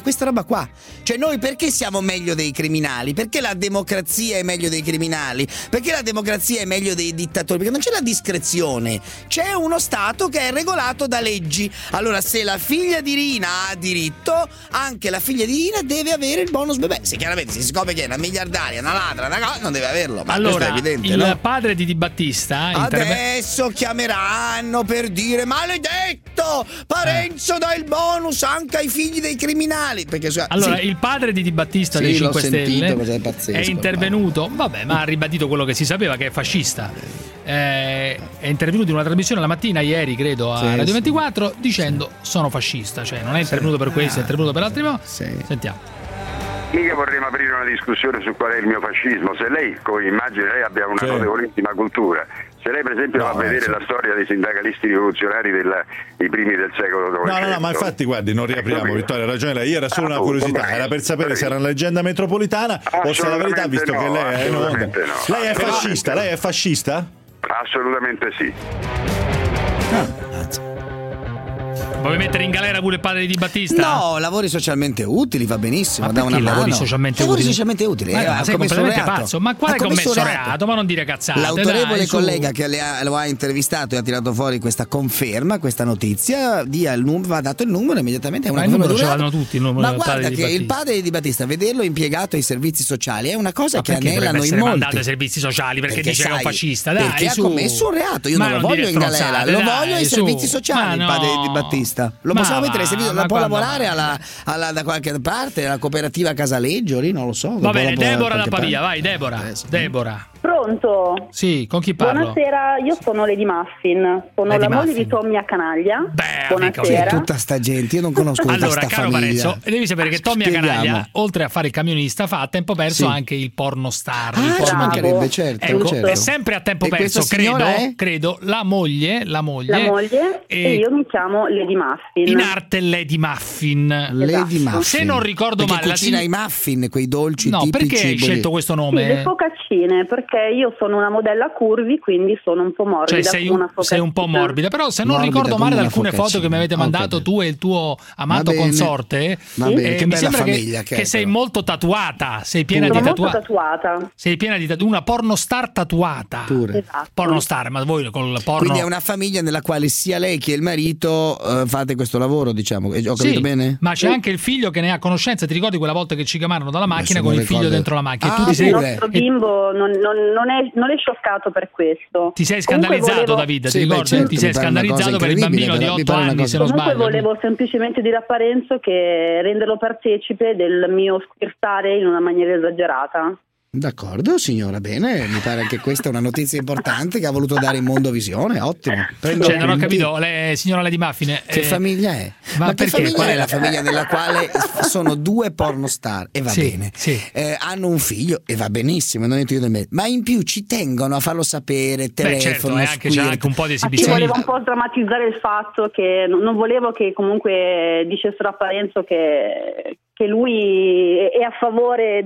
problema qua. Cioè noi perché siamo meglio dei criminali? Perché la democrazia è meglio dei criminali? Perché la democrazia è meglio dei dittatori? Perché non c'è la discrezione, c'è uno Stato che è regolato da leggi. Allora se la figlia di Rina ha diritto, anche la figlia di Rina deve avere il bonus bebè. Se chiaramente si scopre che è una miliardaria, una ladra, una cosa, non deve averlo. Ma allora, questo è evidente, il padre di Di Battista adesso chiameranno per dire maledetto, Parenzo dà il bonus anche ai figli dei criminali. Perché allora il padre di Di Battista dei 5 Stelle è intervenuto, vabbè, ma ha ribadito quello che si sapeva, che è fascista. È intervenuto in una trasmissione la mattina ieri, credo, a Radio 24, dicendo sono fascista, cioè non è intervenuto per questo, è intervenuto per altri motivi. Sentiamo. Mica vorremmo aprire una discussione su qual è il mio fascismo. Se lei, come immagino, lei abbia una notevolissima cultura. Se lei per esempio va a vedere la storia dei sindacalisti rivoluzionari dei primi del secolo Novecento. No, ma infatti guardi, non riapriamo, Vittoria, ha ragione lei. Era solo una curiosità, era per sapere se era una leggenda metropolitana o se è la verità, visto che lei è Lei è fascista? Lei è fascista? Assolutamente sì. Vuoi mettere in galera pure il padre di Di Battista? No, lavori socialmente utili, va benissimo. Ma da una lavori mano. socialmente lavori utili? socialmente utili. Ma sei completamente pazzo. Ma quale commesso reato? Ma non dire cazzate. L'autorevole collega che lo ha intervistato e ha tirato fuori questa conferma, questa notizia, va dato il numero immediatamente. È una il numero ce l'hanno tutti. Il numero ma guarda che il padre di Di Battista, vederlo impiegato ai servizi sociali è una cosa che anelano in molti. Mandato ai servizi sociali perché dice che è un fascista. Dai, perché ha commesso un reato. Io non lo voglio in galera, lo voglio ai servizi sociali. Il padre di Di Battista lo possiamo mettere. Può lavorare da qualche parte, alla cooperativa Casaleggio, lì non lo so. Va bene, Deborah da Pavia, vai Deborah. Deborah. Pronto? Sì, con chi parlo? Buonasera, io sono Lady Muffin, sono la moglie di Tommy a Canaglia. Buonasera. Tutta sta gente, io non conosco allora, questa caro famiglia. Parenzo, devi sapere che Tommy a Canaglia, oltre a fare il camionista, fa a tempo perso anche il pornostar. Ci mancherebbe, certo. Ecco, certo. è sempre a tempo perso, credo, la moglie. E io mi chiamo Lady Muffin. In arte Lady Muffin. Lady Muffin. Se non ricordo male, cucina i muffin, quei dolci tipici. No, perché hai scelto questo nome? Le focaccine, perché io sono una modella curvy, quindi sono un po' morbida. Cioè sei un po' morbida, però se non ricordo male da alcune foto che mi avete mandato tu e il tuo amato consorte, mi sembra che sei molto tatuata, sei piena di tatuata. Sei piena di una pornostar tatuata. Esatto. Pornostar, ma voi con il porno. Quindi è una famiglia nella quale sia lei che il marito fate questo lavoro, diciamo. Ho capito bene? Ma c'è anche il figlio che ne ha conoscenza. Ti ricordi quella volta che ci chiamarono dalla macchina con il figlio dentro la macchina? Il nostro bimbo non è scioccato per questo. Ti sei scandalizzato, David? Ti ricordi? Certo, ti sei scandalizzato per il bambino di 8 anni, se non sbaglio. Comunque volevo semplicemente dire a Parenzo che renderlo partecipe del mio squirtare in una maniera esagerata. D'accordo, signora, bene, mi pare che questa è una notizia importante che ha voluto dare in Mondovisione, ottimo. Non ho capito, signora Lady Muffin. Che famiglia è? Ma che famiglia è la famiglia nella quale sono due pornostar e va bene. Sì. Hanno un figlio e va benissimo, non entro io nel mezzo. Ma in più ci tengono a farlo sapere, telefono, certo, c'è anche un po' di esibizione. Volevo un po' drammatizzare il fatto che non volevo che comunque dicessero a Parenzo che lui è a favore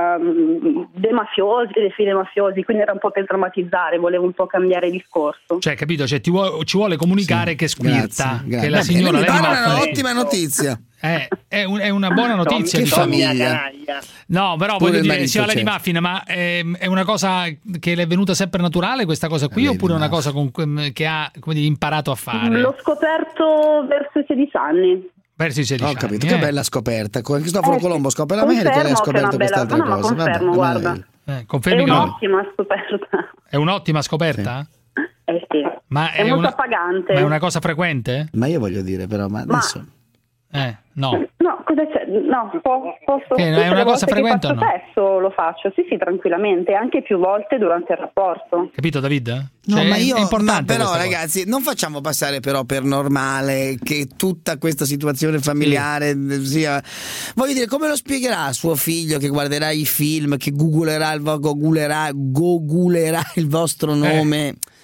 dei mafiosi, delle figlie mafiosi, quindi era un po' per drammatizzare, volevo un po' cambiare discorso. Cioè, capito? Cioè, ci vuole comunicare che squirta, grazie. che la signora mi pare un'ottima notizia. È una buona notizia. Che famiglia. No, però voglio dire, signora Lady Muffin, ma è una cosa che le è venuta sempre naturale questa cosa qui, oppure è una cosa che ha imparato a fare? L'ho scoperto verso i 16 anni. Verso i 16 anni. Ho capito, che bella scoperta. Cristoforo Colombo scopre l'America e lei ha scoperto quest'altra cosa. Confermo, guarda. Confermi è un'ottima scoperta. È un'ottima scoperta? Sì. Ma è molto appagante. Ma è una cosa frequente? Ma io voglio dire, però, ma adesso. No. No, cosa c'è? No, posso. È una cosa frequente o no? Spesso lo faccio, sì, tranquillamente, anche più volte durante il rapporto. Capito, David? No, ma io. È importante. Però, ragazzi, non facciamo passare però per normale che tutta questa situazione familiare sia. Voglio dire, come lo spiegherà a suo figlio che guarderà i film, che googlerà il vostro nome?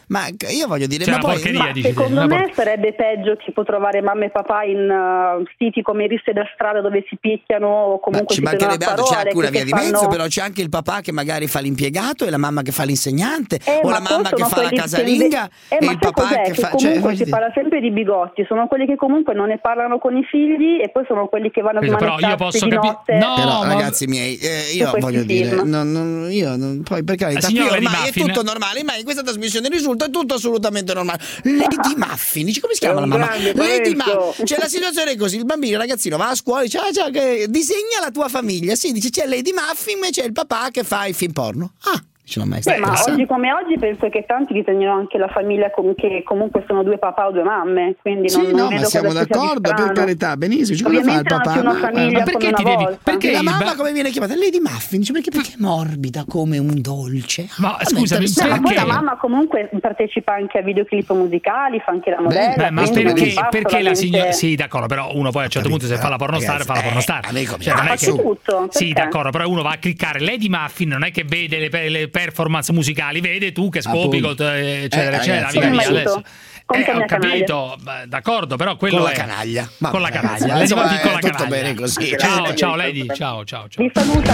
Ma io voglio dire, ma poi secondo me sarebbe peggio tipo trovare mamma e papà in siti come i Risse da strada dove si picchiano o comunque ci mancherebbe altro, c'è anche una via di mezzo, però c'è anche il papà che magari fa l'impiegato e la mamma che fa l'insegnante o la mamma che fa la casalinga e il papà che fa, comunque si parla sempre di bigotti, sono quelli che comunque non ne parlano con i figli e poi sono quelli che vanno a smanettarsi di notte. No, però ragazzi miei, io voglio dire, poi per carità, ormai è tutto normale, ma in questa trasmissione risulta tutto assolutamente normale. Lady Muffin, dici come si chiama la mamma? Lady Muffin, c'è la situazione così, il bambino, il ragazzino va a scuola, dice disegna la tua famiglia, sì, dice c'è Lady Muffin e c'è il papà che fa i film porno. Ma oggi come oggi penso che tanti disegnano anche la famiglia che comunque sono 2 papà o 2 mamme, quindi non ma siamo d'accordo, per carità, benissimo. Come fa il papà? Una famiglia perché ti devi? Perché la mamma come viene chiamata? Lady Muffin, perché è morbida come un dolce. Ma scusami, poi la mamma comunque partecipa anche a videoclip musicali, fa anche la modella. Ma perché la signora? Sì, d'accordo, però uno poi a un certo punto se fa la pornostar fa la pornostar. Sì, d'accordo, però uno va a cliccare Lady Muffin, non è che vede le performance musicali, vede tu che Scopigot eccetera adesso. Ho capito, d'accordo, però quello con la canaglia. Con la canaglia. Lady Muffin con la tutto canaglia. Bene così. Ciao Lady, ciao. Vi saluta.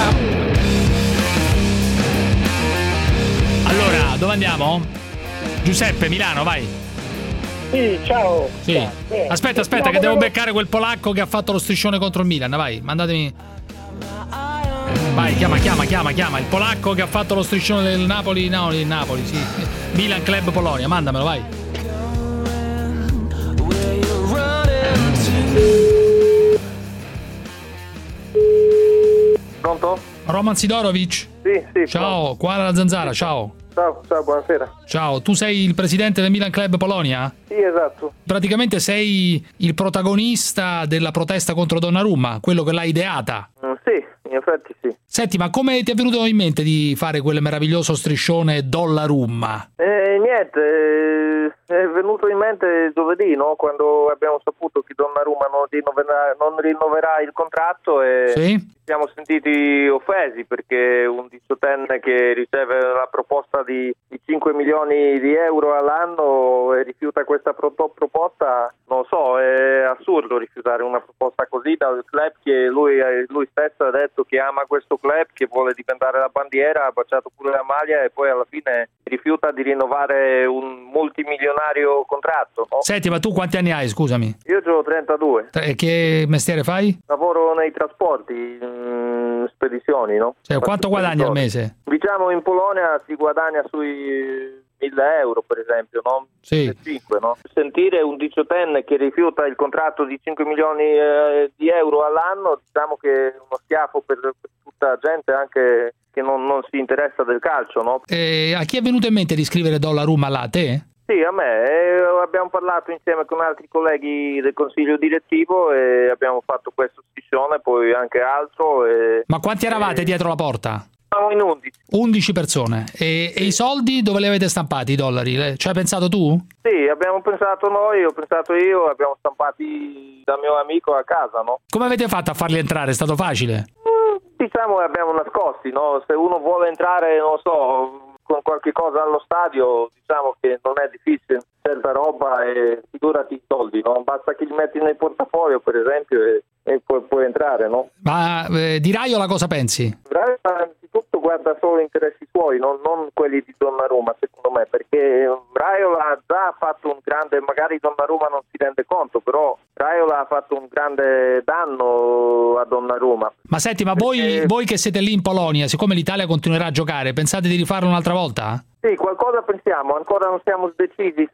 Allora, dove andiamo? Giuseppe, Milano, vai. Sì, ciao. Sì. Aspetta che devo beccare quel polacco che ha fatto lo striscione contro il Milan, vai, mandatemi. Vai, chiama il polacco che ha fatto lo striscione del Napoli, sì. Milan Club Polonia, mandamelo, vai. Pronto? Roman Sidorovic? Sì. Ciao, qua la Zanzara, ciao. Ciao, buonasera. Ciao, tu sei il presidente del Milan Club Polonia? Sì, esatto. Praticamente sei il protagonista della protesta contro Donnarumma, quello che l'ha ideata. Sì, in effetti sì. Senti, ma come ti è venuto in mente di fare quel meraviglioso striscione Donnarumma? Niente, è venuto in mente giovedì, no? Quando abbiamo saputo che Donnarumma non rinnoverà il contratto e ci siamo sentiti offesi perché un 18enne che riceve la proposta di 5 milioni di euro all'anno e rifiuta questa proposta, non so, è assurdo rifiutare una proposta così dal club che lui stesso ha detto che ama questo club, che vuole diventare la bandiera, ha baciato pure la maglia e poi alla fine rifiuta di rinnovare un multimilionario contratto, no? Senti, ma tu quanti anni hai, scusami? Io ho 32. E che mestiere fai? Lavoro nei trasporti, spedizioni, no? Cioè, quanto guadagni al mese? Diciamo in Polonia si guadagna sui 1.000 euro, per esempio, no? Sì. 5, no? Sentire un 18enne che rifiuta il contratto di 5 milioni di euro all'anno, diciamo che è uno schiaffo per tutta la gente anche che non si interessa del calcio, no? A chi è venuto in mente di scrivere Donnarumma là, te? Sì, a me. Abbiamo parlato insieme con altri colleghi del consiglio direttivo e abbiamo fatto questo striscione, poi anche altro. Ma quanti eravate dietro la porta? Siamo in 11. 11 persone. E i soldi dove li avete stampati, i dollari? Ci hai pensato tu? Sì, abbiamo pensato noi, ho pensato io, abbiamo stampati da mio amico a casa, no? Come avete fatto a farli entrare? È stato facile? Diciamo che abbiamo nascosti, no? Se uno vuole entrare, non so, con qualche cosa allo stadio, diciamo che non è difficile, certa roba e figurati i soldi, no? Basta che li metti nel portafoglio, per esempio, e puoi entrare, no? Ma di Raiola cosa pensi? Raiola innanzitutto guarda solo interessi suoi, non quelli di Donnarumma, secondo me, perché Raiola ha già fatto un grande, magari Donnarumma non si rende conto, però Raiola ha fatto un grande danno a Donnarumma. Ma senti, ma voi che siete lì in Polonia, siccome l'Italia continuerà a giocare, pensate di rifarlo un'altra volta? Sì, qualcosa pensiamo, ancora non siamo decisi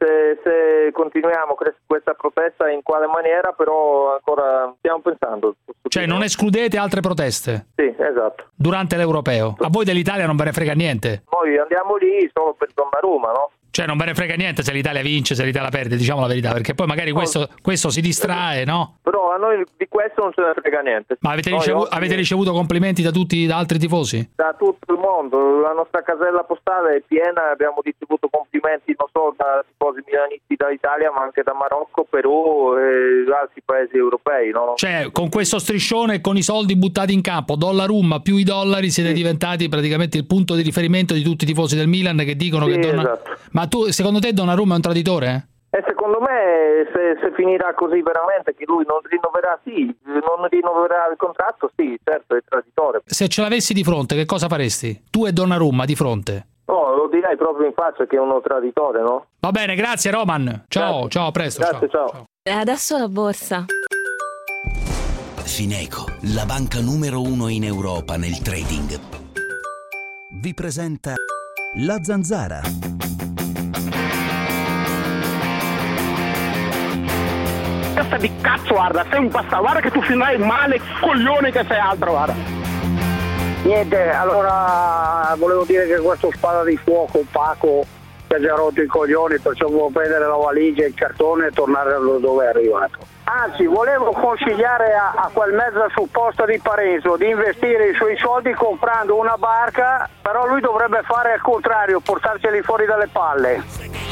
se continuiamo questa protesta in quale maniera, però ancora stiamo pensando. Cioè non escludete altre proteste? Sì, esatto. Durante l'Europeo? A voi dell'Italia non ve ne frega niente? Noi andiamo lì solo per Donnarumma, no? Cioè non ve ne frega niente se l'Italia vince, se l'Italia perde, diciamo la verità, perché poi magari questo si distrae, no? Però a noi di questo non ce ne frega niente. Ma avete ricevuto complimenti da altri tifosi? Da tutto il mondo, la nostra casella postale è piena, abbiamo ricevuto complimenti non solo da tifosi milanisti dall'Italia, ma anche da Marocco, Perù e altri paesi europei, no? Cioè con questo striscione, con i soldi buttati in campo, Donnarumma più i dollari, siete diventati praticamente il punto di riferimento di tutti i tifosi del Milan che dicono che esatto. Ma tu, secondo te Donnarumma è un traditore? E secondo me se finirà così veramente, che lui non rinnoverà il contratto, sì, certo è traditore. Se ce l'avessi di fronte, che cosa faresti? Tu e Donnarumma di fronte? No, lo direi proprio in faccia che è uno traditore, no? Va bene, grazie Roman. Ciao, ciao, a presto. Grazie, ciao. E adesso la borsa. Fineco, la banca numero 1 in Europa nel trading, vi presenta La Zanzara. Testa di cazzo, guarda, sei un bastardo, guarda che tu finirai male, coglione che sei altro, guarda. Niente, allora volevo dire che questo spada di fuoco Paco si è già rotto i coglioni, perciò volevo prendere la valigia e il cartone e tornare da dove è arrivato. Anzi, volevo consigliare a quel mezzo supposto di Pareso di investire i suoi soldi comprando una barca, però lui dovrebbe fare al contrario, portarceli fuori dalle palle.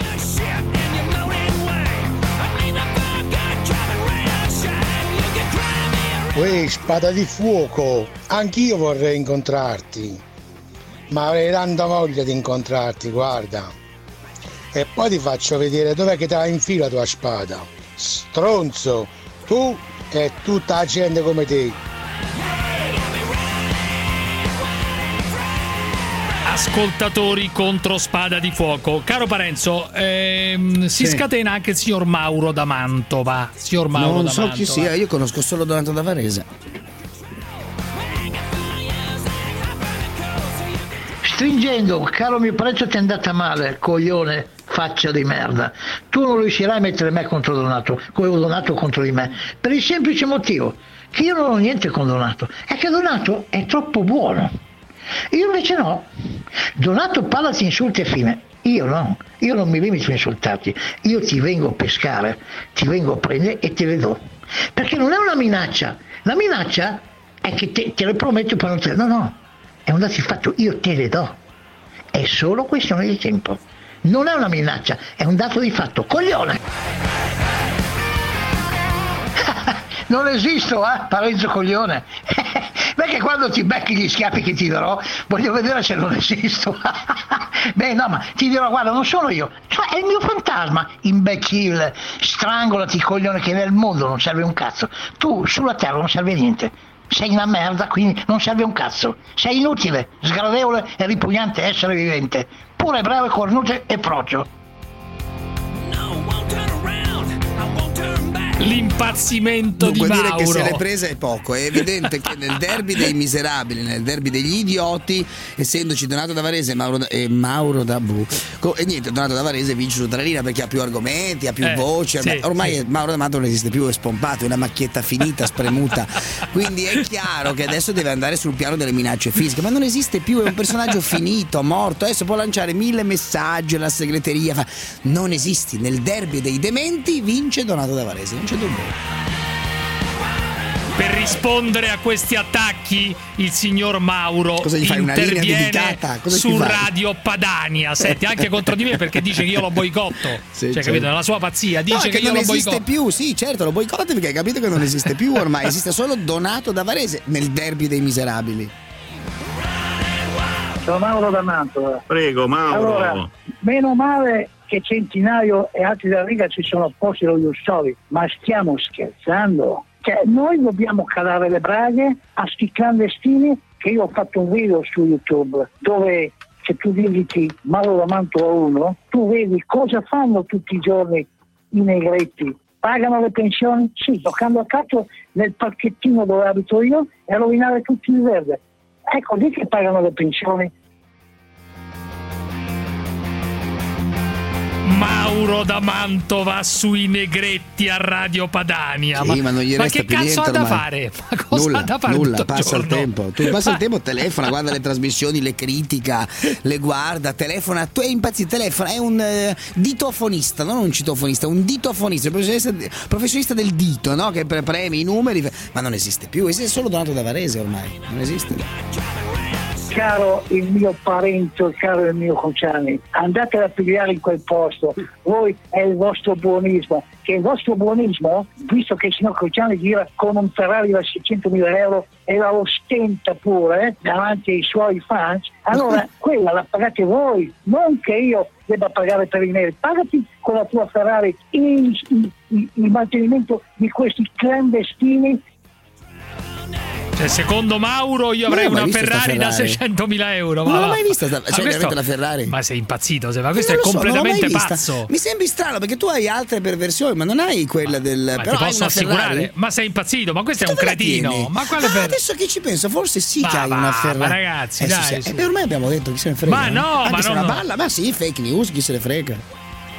Uè, spada di fuoco, anch'io vorrei incontrarti, ma avrei tanta voglia di incontrarti, guarda. E poi ti faccio vedere dov'è che te la infila la tua spada. Stronzo, tu e tutta la gente come te. Ascoltatori contro spada di fuoco. Caro Parenzo, si scatena anche il signor Mauro da Mantova. Non so chi sia, io conosco solo Donato da Varese. Stringendo, caro mio Parenzo, ti è andata male, coglione, faccia di merda. Tu non riuscirai a mettere me contro Donato, come Donato contro di me, per il semplice motivo che io non ho niente con Donato, è che Donato è troppo buono. Io invece no. Donato parla, ti insulti e fine. Io no, io non mi limito a insultarti, io ti vengo a pescare, ti vengo a prendere e te le do. Perché non è una minaccia, la minaccia è che te le prometto per non te. No, è un dato di fatto, io te le do. È solo questione di tempo. Non è una minaccia, è un dato di fatto, coglione! Non esisto, Parenzo coglione. Perché quando ti becchi gli schiaffi che ti darò, voglio vedere se non esisto. Beh, no, ma ti dirò, guarda, non sono io, cioè è il mio fantasma, imbecille, strangolati coglione, che nel mondo non serve un cazzo. Tu sulla terra non serve niente. Sei una merda, quindi non serve un cazzo. Sei inutile, sgradevole e ripugnante essere vivente. Pure breve, cornuto e frocio. L'impazzimento dunque, di Mauro. Dire che se l'è presa è poco. È evidente che nel derby dei miserabili, nel derby degli idioti, essendoci Donato da Varese e Mauro da Bu, e niente, Donato da Varese vince su Tralina perché ha più argomenti, ha più voci. Ormai Mauro da Manto non esiste più, è spompato, è una macchietta finita, spremuta. Quindi è chiaro che adesso deve andare sul piano delle minacce fisiche, ma non esiste più, è un personaggio finito, morto. Adesso può lanciare 1000 messaggi alla segreteria, non esisti. Nel derby dei dementi vince Donato da Varese, non c'è dubbio. Per rispondere a questi attacchi il signor Mauro interviene su Radio Padania. Senti, anche contro di me, perché dice che io lo boicotto. Sì, cioè, capito? Nella sua pazzia dice che io lo boicotto. Non esiste più, sì, certo, lo boicotti perché hai capito che non esiste più ormai. Esiste solo Donato da Varese nel derby dei miserabili. Sono Mauro da Mantova. Prego, Mauro. Allora, meno male che Centinaio e altri della Riga ci sono opposti allo Justovi, ma stiamo scherzando? Cioè, noi dobbiamo calare le braghe a sti clandestini, che io ho fatto un video su YouTube dove, se tu digiti Mauro da Mantova 1, tu vedi cosa fanno tutti i giorni i negretti. Pagano le pensioni? Sì, toccando a cazzo nel parchettino dove abito io e a rovinare tutti il verde. Ecco, lì che pagano le pensioni. Mauro da Mantova sui negretti a Radio Padania. Sì, ma non gli resta che più cazzo niente ha da fare? Ma cosa ha da fare? Nulla, passa il tempo. Tu passa il tempo, telefona, guarda le trasmissioni, le critica, le guarda, telefona. Tu è impazzito, telefona, è un ditofonista, non un citofonista, un ditofonista, professionista del dito, no? Che premi i numeri, ma non esiste più, esiste solo Donato da Varese ormai, non esiste. caro il mio Parenzo, caro il mio Cruciani, andate a pigliare in quel posto, voi è il vostro buonismo, che il vostro buonismo, visto che il signor Cruciani gira con un Ferrari da 600.000 euro e la ostenta pure davanti ai suoi fans, allora quella la pagate voi, non che io debba pagare per i neri. Pagati con la tua Ferrari il mantenimento di questi clandestini. Cioè, secondo Mauro io avrei una Ferrari da 600.000 euro. Non l'ho mai vista, veramente la Ferrari. Ma sei impazzito, ma questo è completamente pazzo. Mi sembri strano perché tu hai altre perversioni, ma non hai quella del. Ma però ti posso assicurare, Ferrari? Ma sei impazzito, ma questo è un cretino. Ma quale adesso che ci penso, forse sì che hai una Ferrari. Ma ragazzi, dai. Per ormai abbiamo detto chi se ne frega. Ma no, anche ma se non. Una balla, ma sì, fake news, chi se ne frega.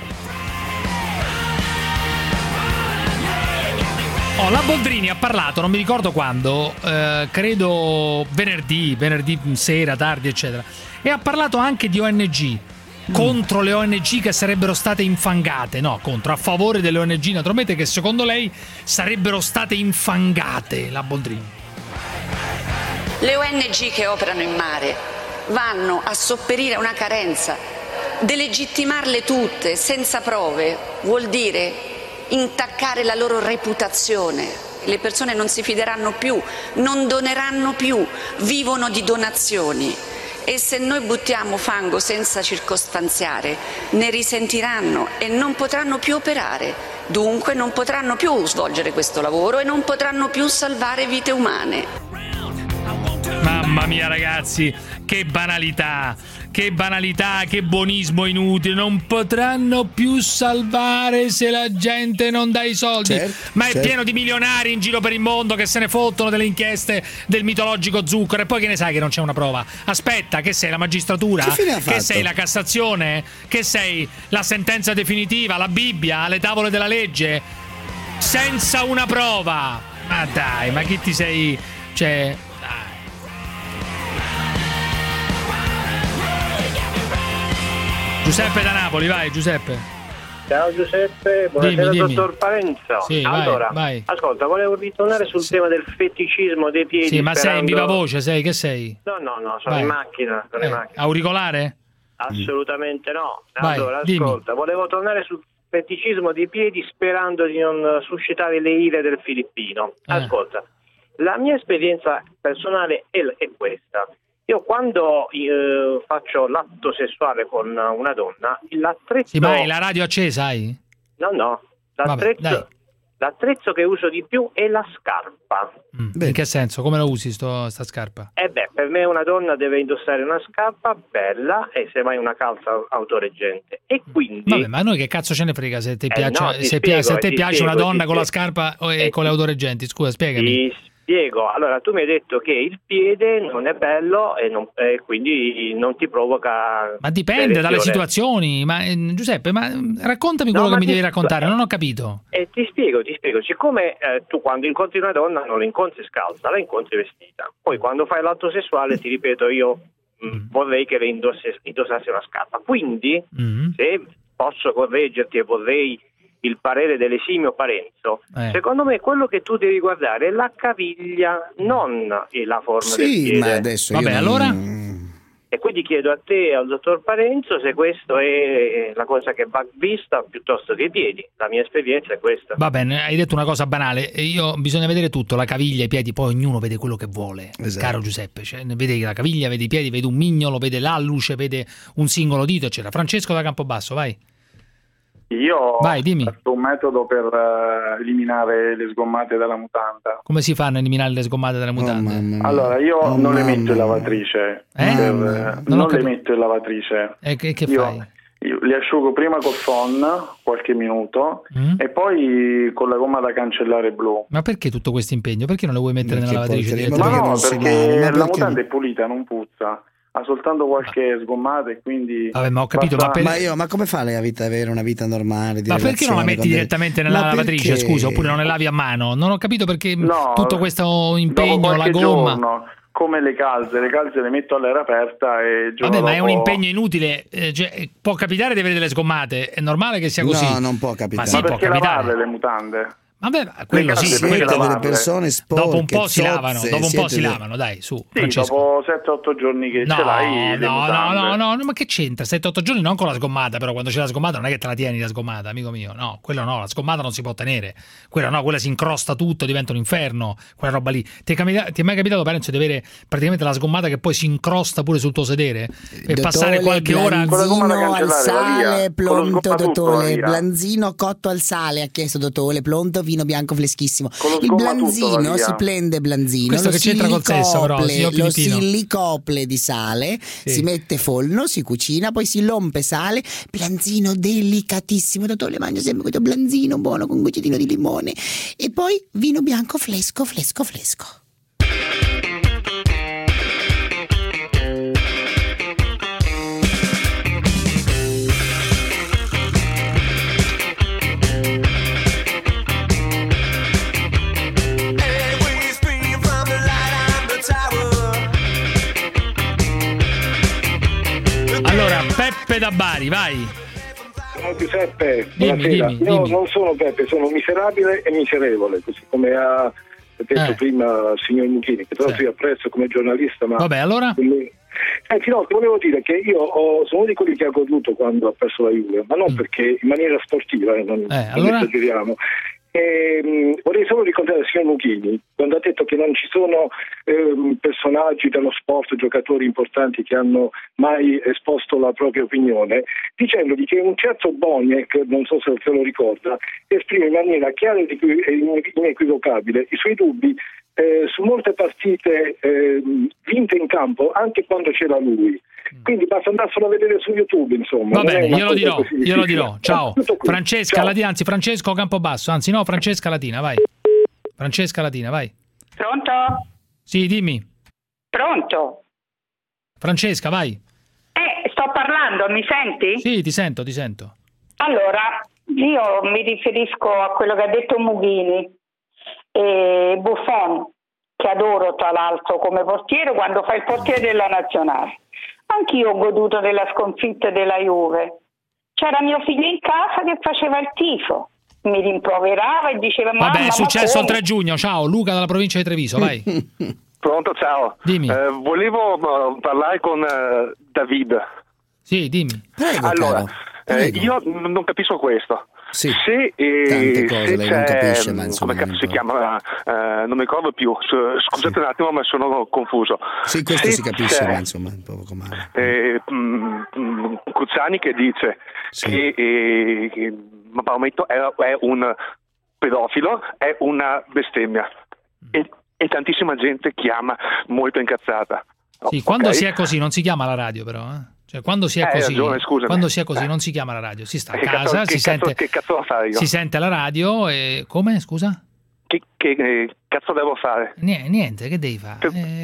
La Boldrini ha parlato, non mi ricordo quando, credo venerdì sera, tardi, eccetera, e ha parlato anche di ONG, contro le ONG che sarebbero state infangate, no, contro, a favore delle ONG, naturalmente, che secondo lei sarebbero state infangate, la Boldrini. Le ONG che operano in mare vanno a sopperire a una carenza, delegittimarle tutte senza prove vuol dire intaccare la loro reputazione. Le persone non si fideranno più, non doneranno più, vivono di donazioni, e se noi buttiamo fango senza circostanziare ne risentiranno e non potranno più operare, dunque non potranno più svolgere questo lavoro e non potranno più salvare vite umane. Mamma mia ragazzi, che banalità, che buonismo inutile, non potranno più salvare se la gente non dà i soldi. Ma è pieno di milionari in giro per il mondo che se ne fottono delle inchieste del mitologico Zucchero, e poi che ne sai che non c'è una prova? Aspetta, che sei la magistratura? Che sei la Cassazione? Che sei la sentenza definitiva, la Bibbia, le tavole della legge? Senza una prova! Ma dai, ma chi ti sei... Cioè... Giuseppe da Napoli, vai Giuseppe. Ciao Giuseppe, buonasera dimmi. Dottor Parenzo. Sì, allora, vai. Ascolta, volevo ritornare sul tema del feticismo dei piedi. Sì, ma sei in viva voce, che sei? No, sono in macchina. Auricolare? Assolutamente no. Vai, allora, dimmi. ascolta, volevo tornare sul feticismo dei piedi sperando di non suscitare le ire del filippino. Ascolta, la mia esperienza personale è questa. Io quando faccio l'atto sessuale con una donna, l'attrezzo... Sì, ma hai la radio accesa, hai? No, l'attrezzo che uso di più è la scarpa. In che senso? Come la usi sta scarpa? Per me una donna deve indossare una scarpa bella e semmai una calza autoreggente. E quindi... Vabbè, ma a noi che cazzo ce ne frega se ti piace, se ti piace una donna con la scarpa e con le autoreggenti? Scusa, spiegami. Spiego. Allora, tu mi hai detto che il piede non è bello e quindi non ti provoca... Ma dipende dalle situazioni. Ma Giuseppe, raccontami quello che mi devi raccontare, non ho capito. Ti spiego. Siccome tu quando incontri una donna non la incontri scalza, la incontri vestita. Poi quando fai l'atto sessuale, ti ripeto, io vorrei che le indossasse una scarpa. Quindi, se posso correggerti e vorrei il parere dell'esimio Parenzo, secondo me quello che tu devi guardare è la caviglia, non la forma del piede. Ma adesso allora? E quindi chiedo a te e al dottor Parenzo se questo è la cosa che va vista piuttosto che i piedi. La mia esperienza è questa. Va bene, hai detto una cosa banale. Bisogna vedere tutto, la caviglia, i piedi, poi ognuno vede quello che vuole. Esatto. Caro Giuseppe, vede la caviglia, vede i piedi, vede un mignolo, vede l'alluce, vede un singolo dito, eccetera. Francesco da Campobasso, vai. Io ho dimmi. un metodo per eliminare le sgommate dalla mutanda. Come si fanno a eliminare le sgommate dalle mutande? Allora, io non le metto in lavatrice. Non le metto in lavatrice. E che fai? Io li asciugo prima col phon qualche minuto e poi con la gomma da cancellare blu. Ma perché tutto questo impegno? Perché non le vuoi mettere nella lavatrice? Ma no, perché la mutanda è pulita, non puzza. Ha soltanto qualche sgommata e quindi... Vabbè, ma ho capito, ma come fa lei ad avere una vita normale? Ma perché non la metti direttamente nella lavatrice, scusa, oppure non le lavi a mano? Non ho capito perché tutto questo impegno, la gomma... Giorno, come le calze le metto all'aria aperta e vabbè, ma è un impegno inutile, può capitare di avere delle sgommate, è normale che sia così. No, non può capitare. Ma sì, perché può capitare. lavarle le mutande? Vabbè, quello sì, siete delle persone sporche. Dopo un po' si lavano, dai, su. Sì, dopo 7-8 giorni che ce l'hai. No, ma che c'entra? 7-8 giorni non con la sgommata, però quando c'è la sgommata non è che te la tieni la sgommata, amico mio. No, quello no, la sgommata non si può tenere. Quella si incrosta tutto, diventa un inferno, quella roba lì. Ti è mai capitato, Parenzo, di avere praticamente la sgommata che poi si incrosta pure sul tuo sedere? E passare qualche ora al sale, pronto, dottore. Blanzino cotto al sale, ha chiesto dottore, pronto, vino bianco freschissimo. Il blanzino si prende blanzino, questo che c'entra col sesso, però, lo si cople di sale, si mette forno, si cucina, poi si rompe sale, blanzino delicatissimo, dottore, mangio sempre questo blanzino buono con un goccetino di limone e poi vino bianco fresco. Allora, Peppe da Bari, vai. Ciao Giuseppe, buonasera. Io non sono Peppe, sono miserabile e miserevole, così come ha detto prima il signor Muchini, che tra l'altro io apprezzo come giornalista. Ma vabbè, allora? Ti volevo dire che io sono uno di quelli che ha goduto quando ha perso la Juve, ma non perché in maniera sportiva, non esageriamo. Vorrei solo ricordare al signor Muchini quando ha detto che non ci sono personaggi dello sport, giocatori importanti che hanno mai esposto la propria opinione, dicendogli che un certo Boniek, non so se lo ricorda, esprime in maniera chiara e inequivocabile i suoi dubbi su molte partite vinte in campo anche quando c'era lui. Quindi basta andarselo a vedere su YouTube, insomma. Va bene, glielo dirò. Ciao. Francesca Latina, anzi Francesco Campobasso, Francesca Latina, vai. Francesca Latina, vai. Pronto? Sì, dimmi. Pronto? Francesca, vai. Sto parlando, mi senti? Sì, ti sento. Allora, io mi riferisco a quello che ha detto Mughini e Buffon, che adoro tra l'altro come portiere, quando fa il portiere della nazionale. Anch'io ho goduto della sconfitta della Juve. C'era mio figlio in casa che faceva il tifo, mi rimproverava e diceva mamma. Vabbè, è successo il 3 giugno. Ciao, Luca dalla provincia di Treviso, vai. Pronto, ciao. Dimmi. Volevo parlare con David. Sì, dimmi. Prego, allora, io non capisco questo. Sì, tante cose lei non capisce, ma insomma, come cazzo si chiama? Non mi ricordo più. Scusate un attimo, ma sono confuso. Sì, questo si capisce, ma insomma un po' male. Cuzzani che dice che Maometto è un pedofilo, è una bestemmia e tantissima gente chiama molto incazzata. Sì, quando si è così non si chiama la radio, però. Cioè, quando si è così, non si chiama la radio, si sta a casa, si sente la radio e come, scusa? Che cazzo devo fare? Niente, che devi fare?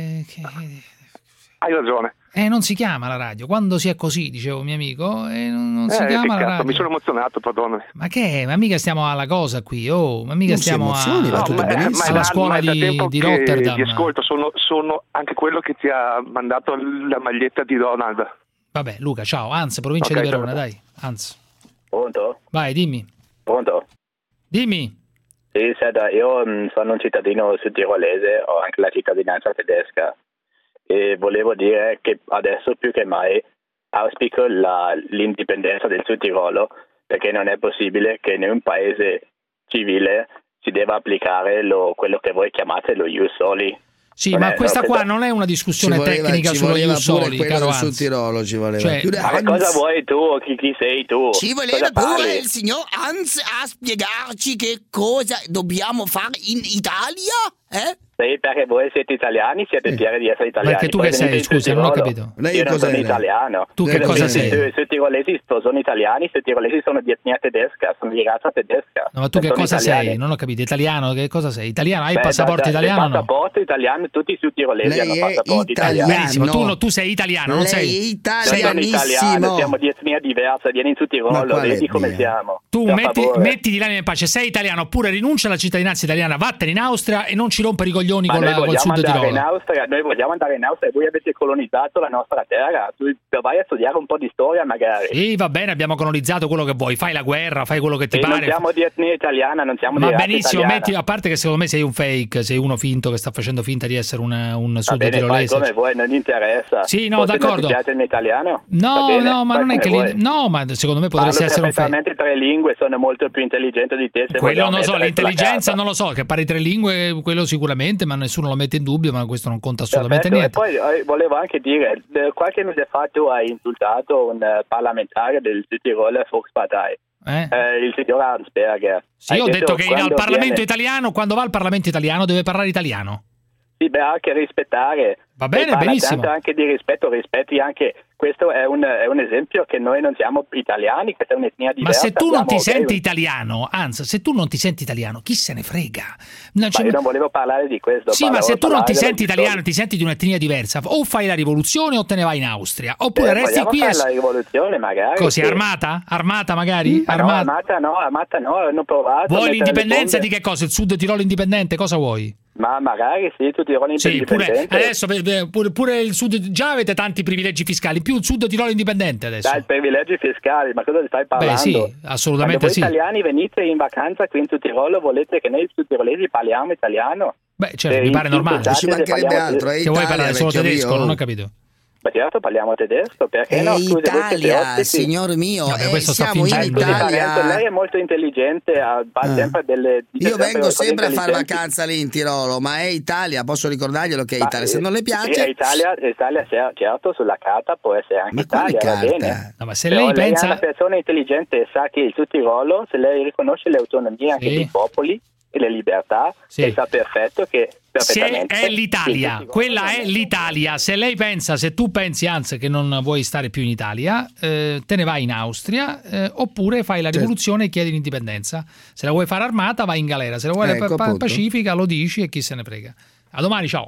Hai ragione. Non si chiama la radio, quando si è così, dicevo mio amico, non si chiama la radio. Mi sono emozionato, perdonami. Ma che? Ma mica stiamo alla cosa qui, ma mica stiamo alla scuola di Rotterdam. Ti ascolto, sono anche quello che ti ha mandato la maglietta di Ronald. Vabbè, Luca, ciao. Hans, provincia di Verona, dai. Hans. Pronto? Vai, dimmi. Pronto? Dimmi. Sì, senta, io sono un cittadino sudtirolese, ho anche la cittadinanza tedesca e volevo dire che adesso più che mai auspico l'indipendenza del Sud Tirolo, perché non è possibile che in un paese civile si deva applicare quello che voi chiamate lo ius soli. Sì, ma questa qua non è una discussione tecnica sullo ius soli, caro Hans. Sul Tirolo ci voleva. Ma cosa vuoi tu? Chi sei tu? Ci voleva pure il signor Hans a spiegarci che cosa dobbiamo fare in Italia? Sì, perché voi siete italiani, siete fieri di essere italiani. Perché tu che sei? Scusa, non ho capito. Io non sono italiano. Tu che cosa sei? I tirolesi sono italiani, i tirolesi sono di etnia tedesca, sono di razza tedesca. No, ma tu che cosa sei? Non ho capito. Italiano, che cosa sei? Italiano? Hai il passaporto italiano? Il passaporto italiano, tutti i tirolesi hanno passaporto italiano. Benissimo, tu sei italiano, non sei? Lei italianissimo. Siamo di etnia diversa, vieni in Tirolo, vedi come siamo. Tu mettiti l'anima in pace, sei italiano oppure rinuncia alla cittadinanza italiana, vattene in Austria e non ci rompere i coglioni coglioni col Sud Tirolo. Noi vogliamo andare in Austria e voi avete colonizzato la nostra terra. Tu vai a studiare un po' di storia magari. Sì, va bene, abbiamo colonizzato quello che vuoi. Fai la guerra, fai quello che ti pare. Non siamo di etnia italiana, non siamo di razza benissimo, italiana. a parte che secondo me sei un fake, sei uno finto che sta facendo finta di essere un Sud Tirolese. Come vuoi, non interessa. Sì, no, d'accordo. Non ti piace in italiano? No, ma non è che no, ma secondo me potresti essere un fake. 3 lingue, sono molto più intelligente di te. Quello non so, l'intelligenza non lo so, che parli 3 lingue, quello sicuramente, ma nessuno lo mette in dubbio, ma questo non conta assolutamente niente. E poi volevo anche dire, qualche mese fa tu hai insultato un parlamentare del Südtiroler Volkspartei. Il signor Arnsberger. Sì, ho detto che al Parlamento italiano, quando va al Parlamento italiano deve parlare italiano. Sì, beh, anche rispettare. Va bene, benissimo. Tanto anche di rispetto, rispetti anche. Questo è un esempio che noi non siamo italiani, questa è un'etnia diversa. Ma se tu non ti senti italiano, anzi, se tu non ti senti italiano, chi se ne frega? Io non volevo parlare di questo. Sì, ma se tu non ti senti italiano, ti senti di un'etnia diversa, o fai la rivoluzione o te ne vai in Austria, oppure resti qui fare la rivoluzione magari. Così, sì. Armata magari? Armata no, hanno provato. Vuoi l'indipendenza di che cosa? Il Sud Tirolo indipendente, cosa vuoi? Ma magari sì, tu Tirolo indipendente. Adesso pure il Sud, già avete tanti privilegi fiscali, più il Sud Tirolo indipendente adesso. Dai, privilegi fiscali, ma cosa ti stai parlando? Beh sì, assolutamente sì. Quando voi italiani venite in vacanza qui in Sud Tirolo, volete che noi sudtirolesi parliamo italiano? Beh, certo, mi pare normale. Ci mancherebbe altro, che vuoi parlare solo tedesco, non ho capito. Ma certo, parliamo tedesco, perché no? Scusi, Italia, signor mio, siamo in Italia. Lei è molto intelligente, fa sempre delle... Io vengo sempre a fare vacanza lì in Tirolo, ma è Italia, posso ricordarglielo che è Italia, se non le piace... Italia certo, sulla carta può essere anche Italia, va bene. No, ma se lei pensa... Lei è una persona intelligente e sa che il Sud Tirolo, se lei riconosce le autonomie anche dei popoli e le libertà, sa perfetto che... Se è l'Italia, quella è l'Italia. Se tu pensi anzi che non vuoi stare più in Italia, te ne vai in Austria, oppure fai la rivoluzione e chiedi l'indipendenza. Se la vuoi fare armata, vai in galera. Se la vuoi pacifica, lo dici e chi se ne frega. A domani, ciao.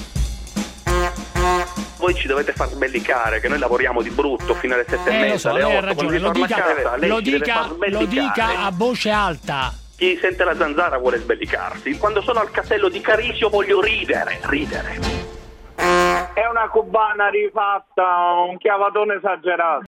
Voi ci dovete far sbellicare, che noi lavoriamo di brutto fino alle 7:30, so, alle 8. Lei ha ragione, lo dica a voce alta. Chi sente la zanzara vuole sbellicarsi. Quando sono al castello di Carisio voglio ridere. È una cubana rifatta, un chiavatone esagerato.